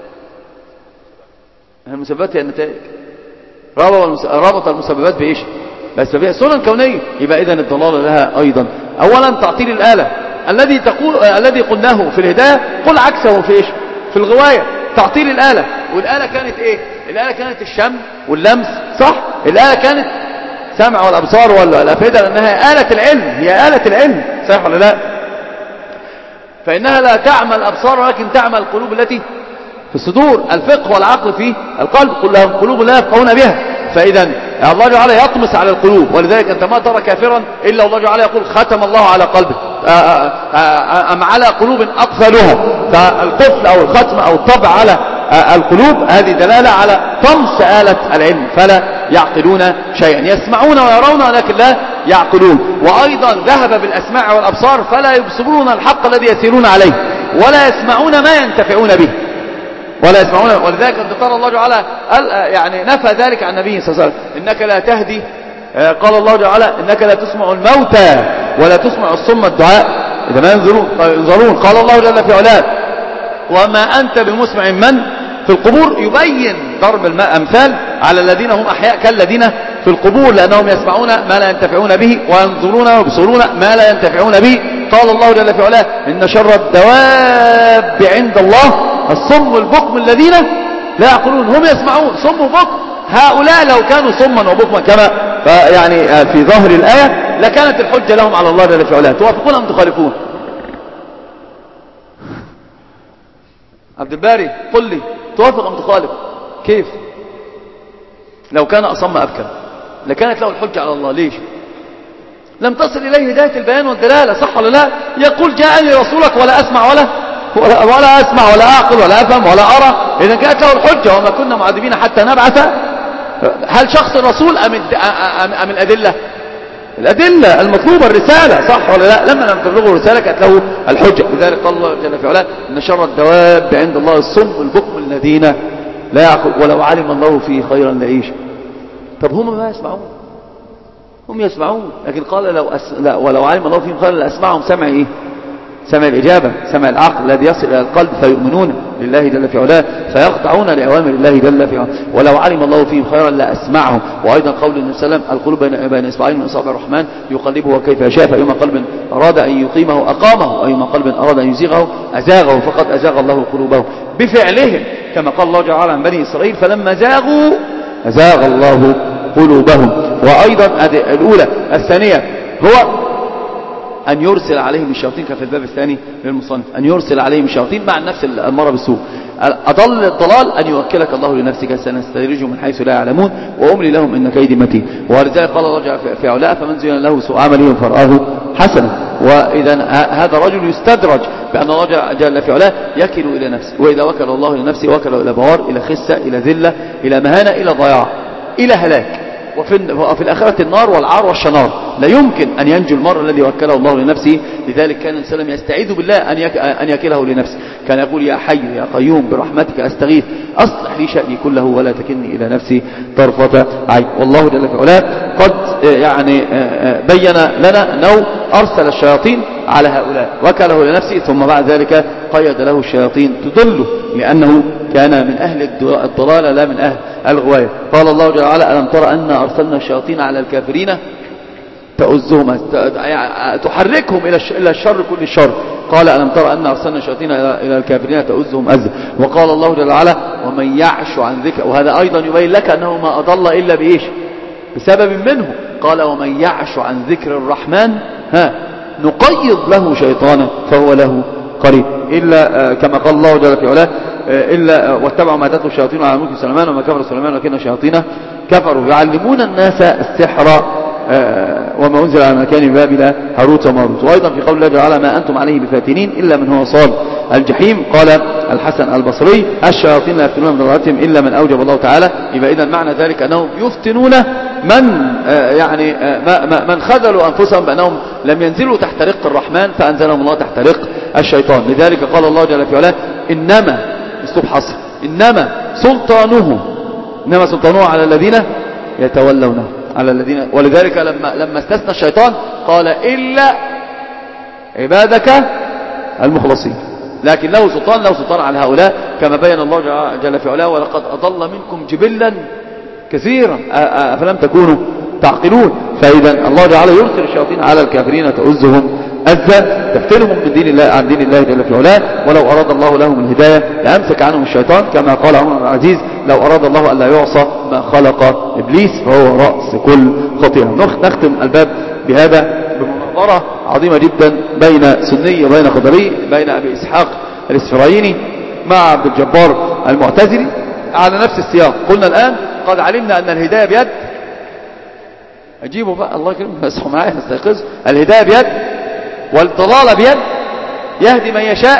المسببات هي النتائج، ربط المسببات بإيش؟ بس فيها سنن كونية. يبقى إذن الضلالة لها أيضا أولا تعطيل الآلة الذي تقول الذي قلناه في الهداية، قل عكسه في إيش؟ في الغواية. تعطيل الآلة، والآلة كانت إيه؟ الآلة كانت الشم واللمس، صح؟ الآلة كانت سمع والأبصار والأفئدة، لأنها آلة العلم، هي آلة العلم، صح ولا لا؟ فإنها لا تعمل الأبصار ولكن تعمل القلوب التي في الصدور. الفقه والعقل في القلب، قل لهم قلوب لا يفقهون بها. فإذا الله تعالى يطمس على القلوب، ولذلك أنت ما ترى كافرا إلا الله تعالى يقول ختم الله على قلبه أم على قلوب أقفلها. فالقفل أو الختم أو الطبع على القلوب هذه دلالة على طمس آلة العلم، فلا يعقلون شيئا، يسمعون ويرون ولكن لا يعقلون. وأيضا ذهب بالأسماع والأبصار فلا يبصرون الحق الذي يسيرون عليه، ولا يسمعون ما ينتفعون به، ولا يسمعون. ولذلك قال الله تعالى يعني نفى ذلك عن النبي صلى الله عليه وسلم، إنك لا تهدي، قال الله تعالى إنك لا تسمع الموتى ولا تسمع الصم الدعاء إذا ما ينظرون. قال الله جل في علاه وما أنت بمسمع من في القبور، يبين ضرب الأمثال على الذين هم أحياء كالذين في القبور، لأنهم يسمعون ما لا ينتفعون به وينظرون ويبصرون ما لا ينتفعون به. قال الله جل في علاه إن شر الدواب عند الله الصم البكم الذين لا يعقلون. هم يسمعون صم وبكم، هؤلاء لو كانوا صما وبكما كما يعني في ظاهر الآية لكانت الحجة لهم على الله جل في علاه. توافقون أم تخالفون؟ عبد الباري قل لي، توافق أم تخالف؟ كيف؟ لو كان أصم أبكم لكانت له الحجة على الله. ليش؟ لم تصل إليه هداية البيان والدلالة، صح ولا لا؟ يقول جاءني رسولك ولا أسمع ولا ولا, ولا أسمع ولا أعقل ولا أفهم ولا أرى، إذا كانت له الحجة. وما كنا معذبين حتى نبعث. هل شخص الرسول أم, أم, أم الأدلة؟ الأدلة المطلوبة، الرسالة، صح ولا لا؟ لما لم تبلغه الرسالة كانت له الحجة. لذلك قال الله جل في علاه إن شر الدواب عند الله الصم البكم الذين لا يعقل ولو علم الله فيه خيرا لعيش. طب هم ما يسمعون، هم يسمعون، لكن قال لو أس... لا ولو علم الله فيهم خيرا لأسمعهم. سمع إيه؟ سمع الإجابة، سمع العقل الذي يصل إلى القلب فيؤمنون لله جل في علاه فيخضعون لأوامر الله جل في علاه. ولو علم الله فيهم خيرا لأسمعهم. وأيضا قول النبي صلى الله عليه وسلم القلوب بين إصبعين من أصابع الرحمن يقلبه كيف يشاء، فأيما قلب أراد أن يقيمه أقامه وأيما قلب أراد أن يزيغه أزاغه، فقد أزاغ الله قلوبهم بفعلهم كما قال الله تعالى عن بني إسرائيل فلما زاغوا أزاغ الله قلوبهم. وأيضا الأولى. الثانية هو أن يرسل عليهم الشياطين، كفي الباب الثاني للمصنف أن يرسل عليهم الشياطين مع النفس الأمارة بالسوء. أضل الضلال أن يوكلك الله لنفسك سنستدرجهم من حيث لا يعلمون وأملي لهم إن كيدي متين. ولذلك قال الله في علاء فمن زين له سوء عمله فرآه حسنا. وإذا هذا رجل يستدرج بأن الله جل في علاه يكل إلى نفسه، وإذا وكل الله لنفسه وكله إلى بوار، إلى خسة، إلى ذلة، إلى مهانة، إلى ضياع، إلى هلاك، وفي الآخرة النار والعار والشنار. لا يمكن أن ينجو المرء الذي وكله الله لنفسه. لذلك كان السلام يستعيذ بالله أن يكله لنفسه. كان يقول يا حي يا قيوم برحمتك أستغيث أصلح لي شأني كله ولا تكلني إلى نفسي طرفة عين. والله جل في علاه قد يعني بين لنا أنه أرسل الشياطين على هؤلاء وكله لنفسه، ثم بعد ذلك قيد له الشياطين تضله لأنه كان من أهل الضلال لا من أهل الغواية. قال الله جل وعلا ألم ترى أن أرسلنا الشياطين على الكافرين تؤزهم تحركهم إلى الشر كل الشر. قال ألم ترى أن أرسلنا الشياطين إلى الكافرين تؤزهم أزا. وقال الله جل وعلا ومن يعش عن ذكر، وهذا أيضا يبين لك أنه ما أضل إلا بإيش؟ بسبب منه. قال ومن يعش عن ذكر الرحمن ها نقيض له شيطانا فهو له قريب. إلا كما قال الله جل في علاه إلا واتبعوا ما تتلو الشياطين على ملك سليمان وما كفر سليمان ولكن الشياطين كفروا يعلمون الناس السحر وما أنزل على مكان بابل هاروت وماروت. وأيضا في قول الله جل وعلا ما أنتم عليه بفاتنين إلا من هو صال الجحيم. قال الحسن البصري الشياطين لا يفتنون من ضلالتهم إلا من أوجب الله تعالى. يبقى إذن معنى ذلك أنهم يفتنون من يعني من خذلوا أنفسهم بأنهم لم ينزلوا تحت رق الرحمن فأنزلهم الله تحت رق الشيطان. لذلك قال الله جل في علاه إنما اسلوب حصر إنما سلطانه إنما سلطانه على الذين يتولونه على الذين. ولذلك لما لما استثنى الشيطان قال إلا عبادك المخلصين، لكن له سلطان له سلطان على هؤلاء كما بين الله جل في علاه ولقد أضل منكم جبلا كثيرا أفلم تكونوا تعقلون. فإذا الله جعل يرسل الشياطين على الكافرين تؤزهم أزا تفتنهم من دين الله عن دين الله جل في علاه. ولو أراد الله لهم الهداية لأمسك عنهم الشيطان كما قال عمر بن العزيز لو أراد الله أن لا يعصى ما خلق إبليس فهو رأس كل خطيئة. نختم الباب بهذا بمناظرة عظيمة جدا بين سني وبين قدري بين أبي إسحاق الإسفرايني مع عبد الجبار المعتزلي على نفس السياق. قلنا الآن قد علمنا أن الهداية بيد أجيبوا بقى الله يكرمكم اصحوا معايا استيقظوا. الهداية بيد والضلال بيد يهدي من يشاء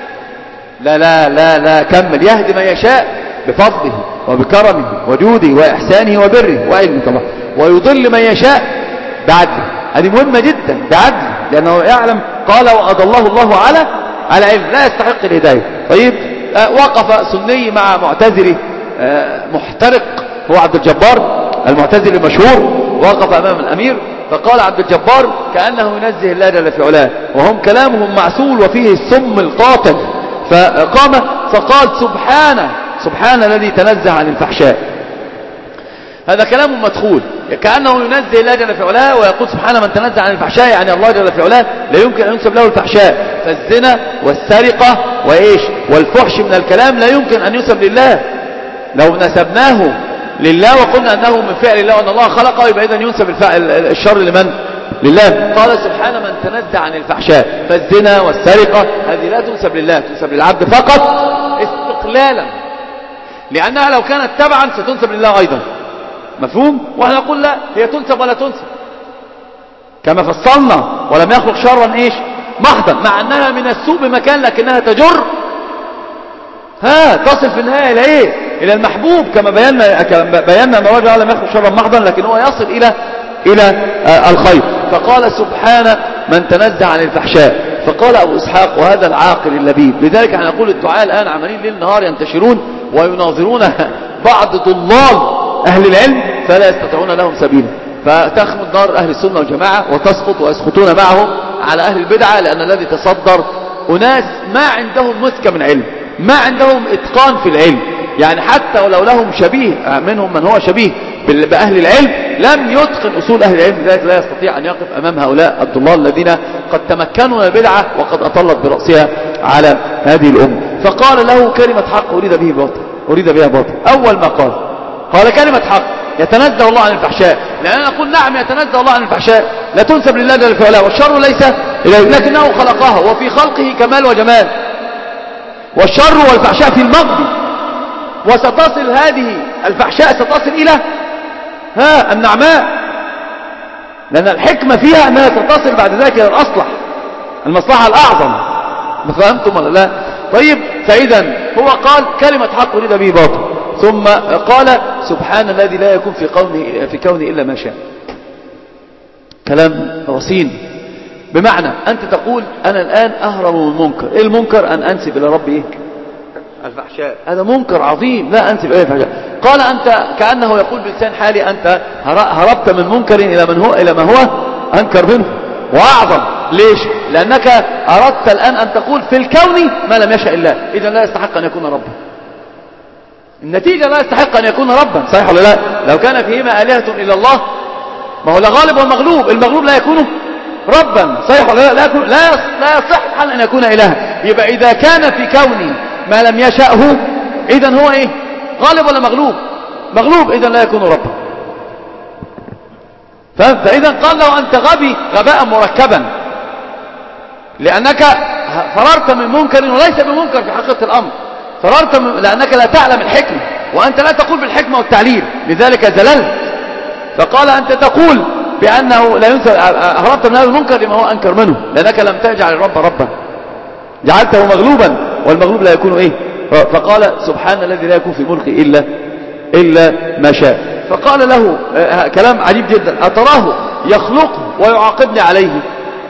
لا لا لا لا كمل يهدي من يشاء بفضله وبكرمه وجوده وإحسانه وبره وعلمه طبعا ويضل من يشاء بعدله. هذه مهمة جدا بعدله لأنه يعلم قال وأضله الله على على علم لا يستحق الهداية. طيب آه وقف سني مع معتزلي آه محترق هو عبد الجبار المعتزلي المشهور وقف أمام الأمير فقال عبد الجبار كأنه ينزه الله جل في علاه وهم كلامهم معسول وفيه السم القاتل. فقام فقال سبحانه سبحان الذي تنزه عن الفحشاء. هذا كلام مدخول كأنه ينزه الله جل في علاه ويقول سبحانه من تنزه عن الفحشاء يعني الله جل في علاه لا يمكن أن ينسب له الفحشاء. فالزنا والسرقة وإيش والفحش من الكلام لا يمكن أن ينسب لله. لو نسبناه لله وقلنا أنه من فعل الله وأن الله خلقه يبقى إذن ينسب الشر لمن؟ لله. قال سبحانه من تنزه عن الفحشاء. فالزنا والسرقة هذه لا تنسب لله تنسب للعبد فقط استقلالا لأنها لو كانت تبعا ستنسب لله أيضا. مفهوم؟ وإحنا نقول لا هي تنسب ولا تنسب كما فصلنا ولم يخلق شرا إيش محضا مع أنها من السوء بمكان لكنها تجر ها تصل في النهاية إلى إيه إلى المحبوب كما بينا بينا أن الله تعالى لم يخلق شرا محضا لكن هو يصل إلى إلى آه الخير. فقال سبحانه من تنزه عن الفحشاء. فقال أبو إسحاق وهذا العاقل اللبيب. لذلك احنا نقول الدعاء الآن عمالين ليل نهار ينتشرون ويناظرون بعض ضلال أهل العلم فلا يستطيعون لهم سبيلا فتخمد نار أهل السنة والجماعة وتسقط ويسقطون معهم على أهل البدعة لأن الذي تصدر أناس ما عندهم مسكة من علم ما عندهم إتقان في العلم يعني حتى ولو لهم شبيه منهم من هو شبيه بأهل العلم لم يتقن أصول أهل العلم لذلك لا يستطيع أن يقف أمام هؤلاء الضلال الذين قد تمكنوا من البدعة وقد أطلت برأسها على هذه الأمة. فقال له كلمة حق أريد به باطل أريد بها باطل. أول ما قال قال كلمة حق يتنزه الله عن الفحشاء لأن نقول نعم يتنزه الله عن الفحشاء لا تنسب لله جل وعلا والشر ليس إليه لكنه خلقها وفي خلقه كمال وجمال والشر والفحشاء في الماضي، وستصل هذه الفحشاء ستصل إلى ها النعماء، لأن الحكمة فيها أنها ستصل بعد ذلك إلى الأصلح، المصلحة الأعظم. فهمتم ولا لا؟ طيب، فإذا هو قال كلمة حق أريد به باطل، ثم قال سبحان الذي لا يكون في كونه في كونه إلا ما شاء. كلام رصين، بمعنى أنت تقول أنا الآن أهرب من المنكر. إيه المنكر؟ أن أنسب إلى ربي إيه؟ الفحشاء. هذا منكر عظيم، لا أنسب إلى الفحشاء. قال أنت كأنه يقول بلسان حالي أنت هربت من منكر إلى من هو إلى ما هو أنكر منه وأعظم. ليش؟ لأنك أردت الآن أن تقول في الكون ما لم يشاء الله، إذا لا يستحق أن يكون ربا. النتيجة لا يستحق أن يكون ربا، صحيح ولا لا؟ لو كان فيهما آلهة إلا الله، ما هو لا غالب والمغلوب، المغلوب لا يكون ربا، صحيح ولا لا؟ لا يكون، لا لا يصح حال أن يكون إلها. يبقى إذا كان في كون ما لم يشأه، إذا هو إيه؟ غالب ولا مغلوب؟ مغلوب، إذا لا يكون ربا. فإذا قال له أنت غبي غباء مركبا، لأنك فررت من منكر وليس بمنكر في حقيقة الأمر، فررت من لأنك لا تعلم الحكمة، وأنت لا تقول بالحكمة والتعليل، لذلك زللت. فقال أنت تقول بأنه لا ينسى، هربت من هذا المنكر لما هو أنكر منه، لأنك لم تجعل الرب ربا، جعلته مغلوبا، والمغلوب لا يكون إيه؟ فقال سبحان الذي لا يكون في ملكه إلا إلا ما شاء. فقال له كلام عجيب جدا، أتراه يخلقه ويعاقبني عليه؟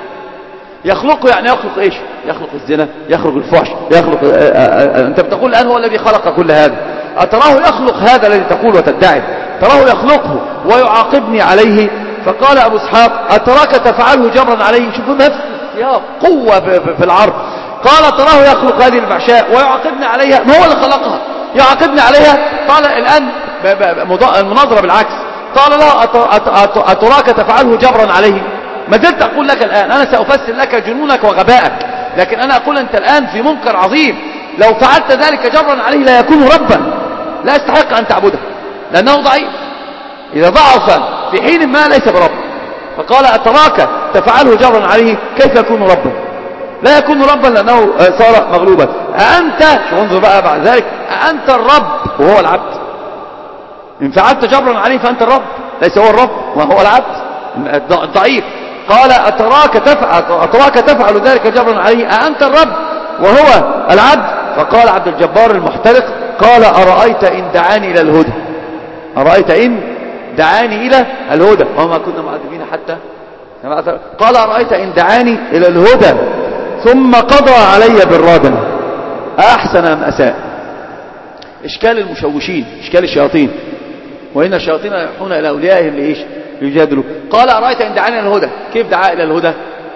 يخلقه يعني يخلق إيش؟ يخلق الزنا، يخلق الفحش، يخلق أنت بتقول الآن هو الذي خلق كل هذا. أتراه يخلق هذا الذي تقول وتدعي؟ تراه يخلقه ويعاقبني عليه. فقال أبو إسحاق أتراك تفعله جبرا عليه؟ شوفوا نفس السياق، قوة في العرض. قال تراه يخلق هذه الفحشاء ويعاقبني عليها، ما هو اللي خلقها؟ يعاقبني عليها. قال الآن المناظرة بالعكس، قال له أتراك تفعله جبرا عليه؟ ما زلت أقول لك الآن، أنا سأفسر لك جنونك وغبائك، لكن أنا أقول أنت الآن في منكر عظيم، لو فعلت ذلك جبرا عليه لا يكون ربا، لا يستحق أن تعبده لأنه ضعيف، إذا ضعف في حين ما ليس برب. فقال أتراك تفعله جبرا عليه، كيف يكون ربا؟ لا يكون ربا لأنه صار مغلوبا. أأنت، شو انظر بقى بعد ذلك، أأنت الرب وهو العبد؟ إن فعلت جبرا عليه فأنت الرب، ليس هو الرب وهو العبد الضعيف. قال أتراك تفعل, أتراك تفعل ذلك جبرا عليه، أأنت الرب وهو العبد؟ فقال عبد الجبار المحترق قال أرأيت إن دعاني إلى الهدى، أرأيت إن دعاني إلى الهدى وما كنا معذبين حتى. قال أرأيت إن دعاني إلى الهدى ثم قضى علي بالردى أحسن أم أساء؟ إشكال المشوشين، إشكال الشياطين، وإن الشياطين يحون إلى أوليائهم لإيش؟ يجادلوا. قال أرأيت إن دعاني إلى الهدى، كيف دعا إلى الهدى؟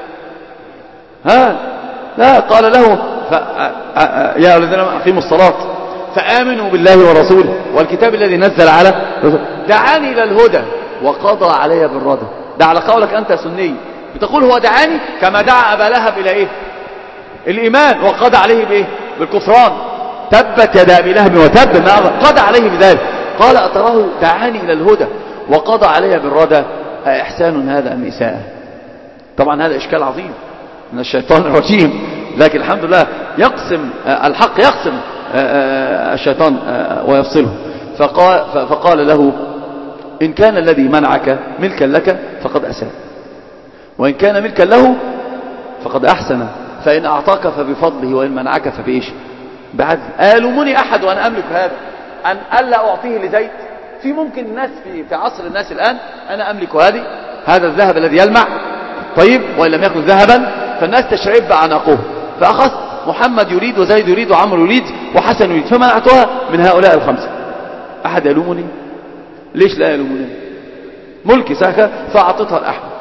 ها لا، قال له ف... يا الذين أقيموا الصلاة فآمنوا بالله ورسوله والكتاب الذي نزل على رسوله، دعاني إلى الهدى وقضى علي بالردى. ده على قولك أنت سني، بتقول هو دعاني كما دعا أبا لهب إلى إيه؟ الإيمان، وقضى عليه بإيه؟ بالكفران، تبت يد أبي لهب وتب، ما قضى عليه بذلك. قال أتراه دعاني إلى الهدى وقضى علي بالردى أإحسان هذا أم إساءة؟ طبعا هذا إشكال عظيم من الشيطان الرجيم، لكن الحمد لله يقسم الحق، يقسم الشيطان ويفصله. فقال, فقال له إن كان الذي منعك ملكا لك فقد أساء، وإن كان ملكا له فقد أحسن، فإن أعطاك فبفضله وإن منعك فبإيش؟ بعدل. ألومني أحد وأنا أملك هذا أن ألا أعطيه لزيد؟ في ممكن الناس في, في عصر الناس الآن أنا أملك هذه، هذا الذهب الذي يلمع، طيب وإن لم يكن ذهبا فالناس تشرب بعناقه، فأخذت محمد يريد وزيد يريد وعمر يريد وحسن يريد، فمنعتها من هؤلاء الخمسة. أحد يلومني؟ ليش لا يلومني؟ ملكي ساكا فأعطتها لأحمد،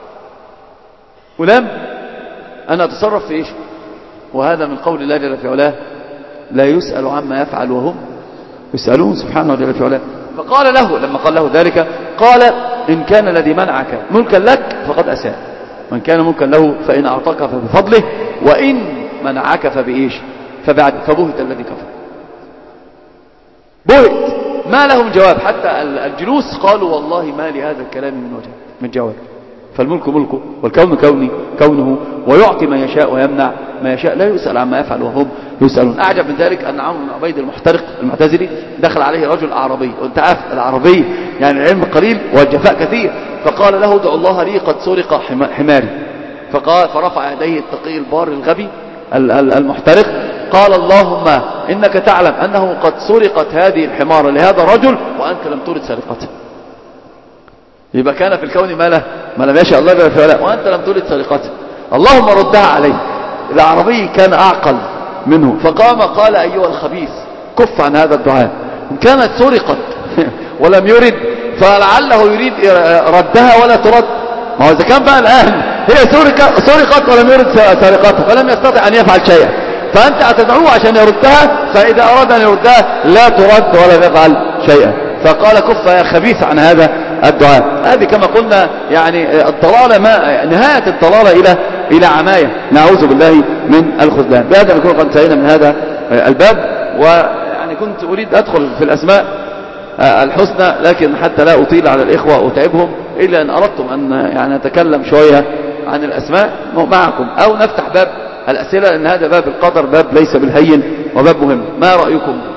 ولم أنا أتصرف في إيش؟ وهذا من قول الله جل في علاه لا يسأل عما يفعل وهم يسألون سبحانه جل في علاه. فقال له لما قال له ذلك قال إن كان الذي منعك ملكا لك فقد أساء، وإن كان ملكا له فإن أعطاك فبفضله وإن منعك فبإيش؟ فبعد. فبهت الذي كفر، بهت، ما لهم جواب. حتى الجلوس قالوا والله ما لهذا الكلام من وجه من جواب. فالملك ملكه والكون كوني كونه، ويعطي ما يشاء ويمنع ما يشاء، لا يسأل عما يفعل وهم يسألون. أعجب من ذلك أن عمرو بن عبيد المحترق المعتزلي دخل عليه رجل أعرابي، وأنت عارف الأعرابي يعني العلم قليل والجفاء كثير، فقال له ادعو الله لي قد سرق حماري، فقال فرفع يديه التقي البار الغبي المحترق، قال اللهم إنك تعلم أنه قد سرقت هذه الحمار لهذا الرجل وأنت لم ترد سرقته. يبقى كان في الكون ما له ما لم يشاء الله جل وعلا وأنت لم ترد سرقته، اللهم ردها عليه. الأعرابي كان أعقل منه فقام قال أيها الخبيث كف عن هذا الدعاء، إن كانت سرقت ولم يرد فلعله يريد ردها ولا ترد. ما هو إذا كان بقى الآن هي سرقت ولم يرد سرقتها فلم يستطع أن يفعل شيئا، فأنت أتدعوه عشان يردها، فإذا أراد أن يردها لا ترد ولا يفعل شيئا. فقال كف يا خبيث عن هذا الدعاء. هذه كما قلنا يعني الضلالة ما نهاية الضلالة إلى إلى عماية، نعوذ بالله من الخذلان. بهذا نكون قد انتهينا من هذا الباب. ويعني كنت أريد أدخل في الأسماء الحسنى لكن حتى لا أطيل على الإخوة وأتعبهم، إلا أن أردتم أن يعني نتكلم شوية عن الأسماء معكم أو نفتح باب الأسئلة، لأن هذا باب القدر باب ليس بالهين وباب مهم. ما رأيكم؟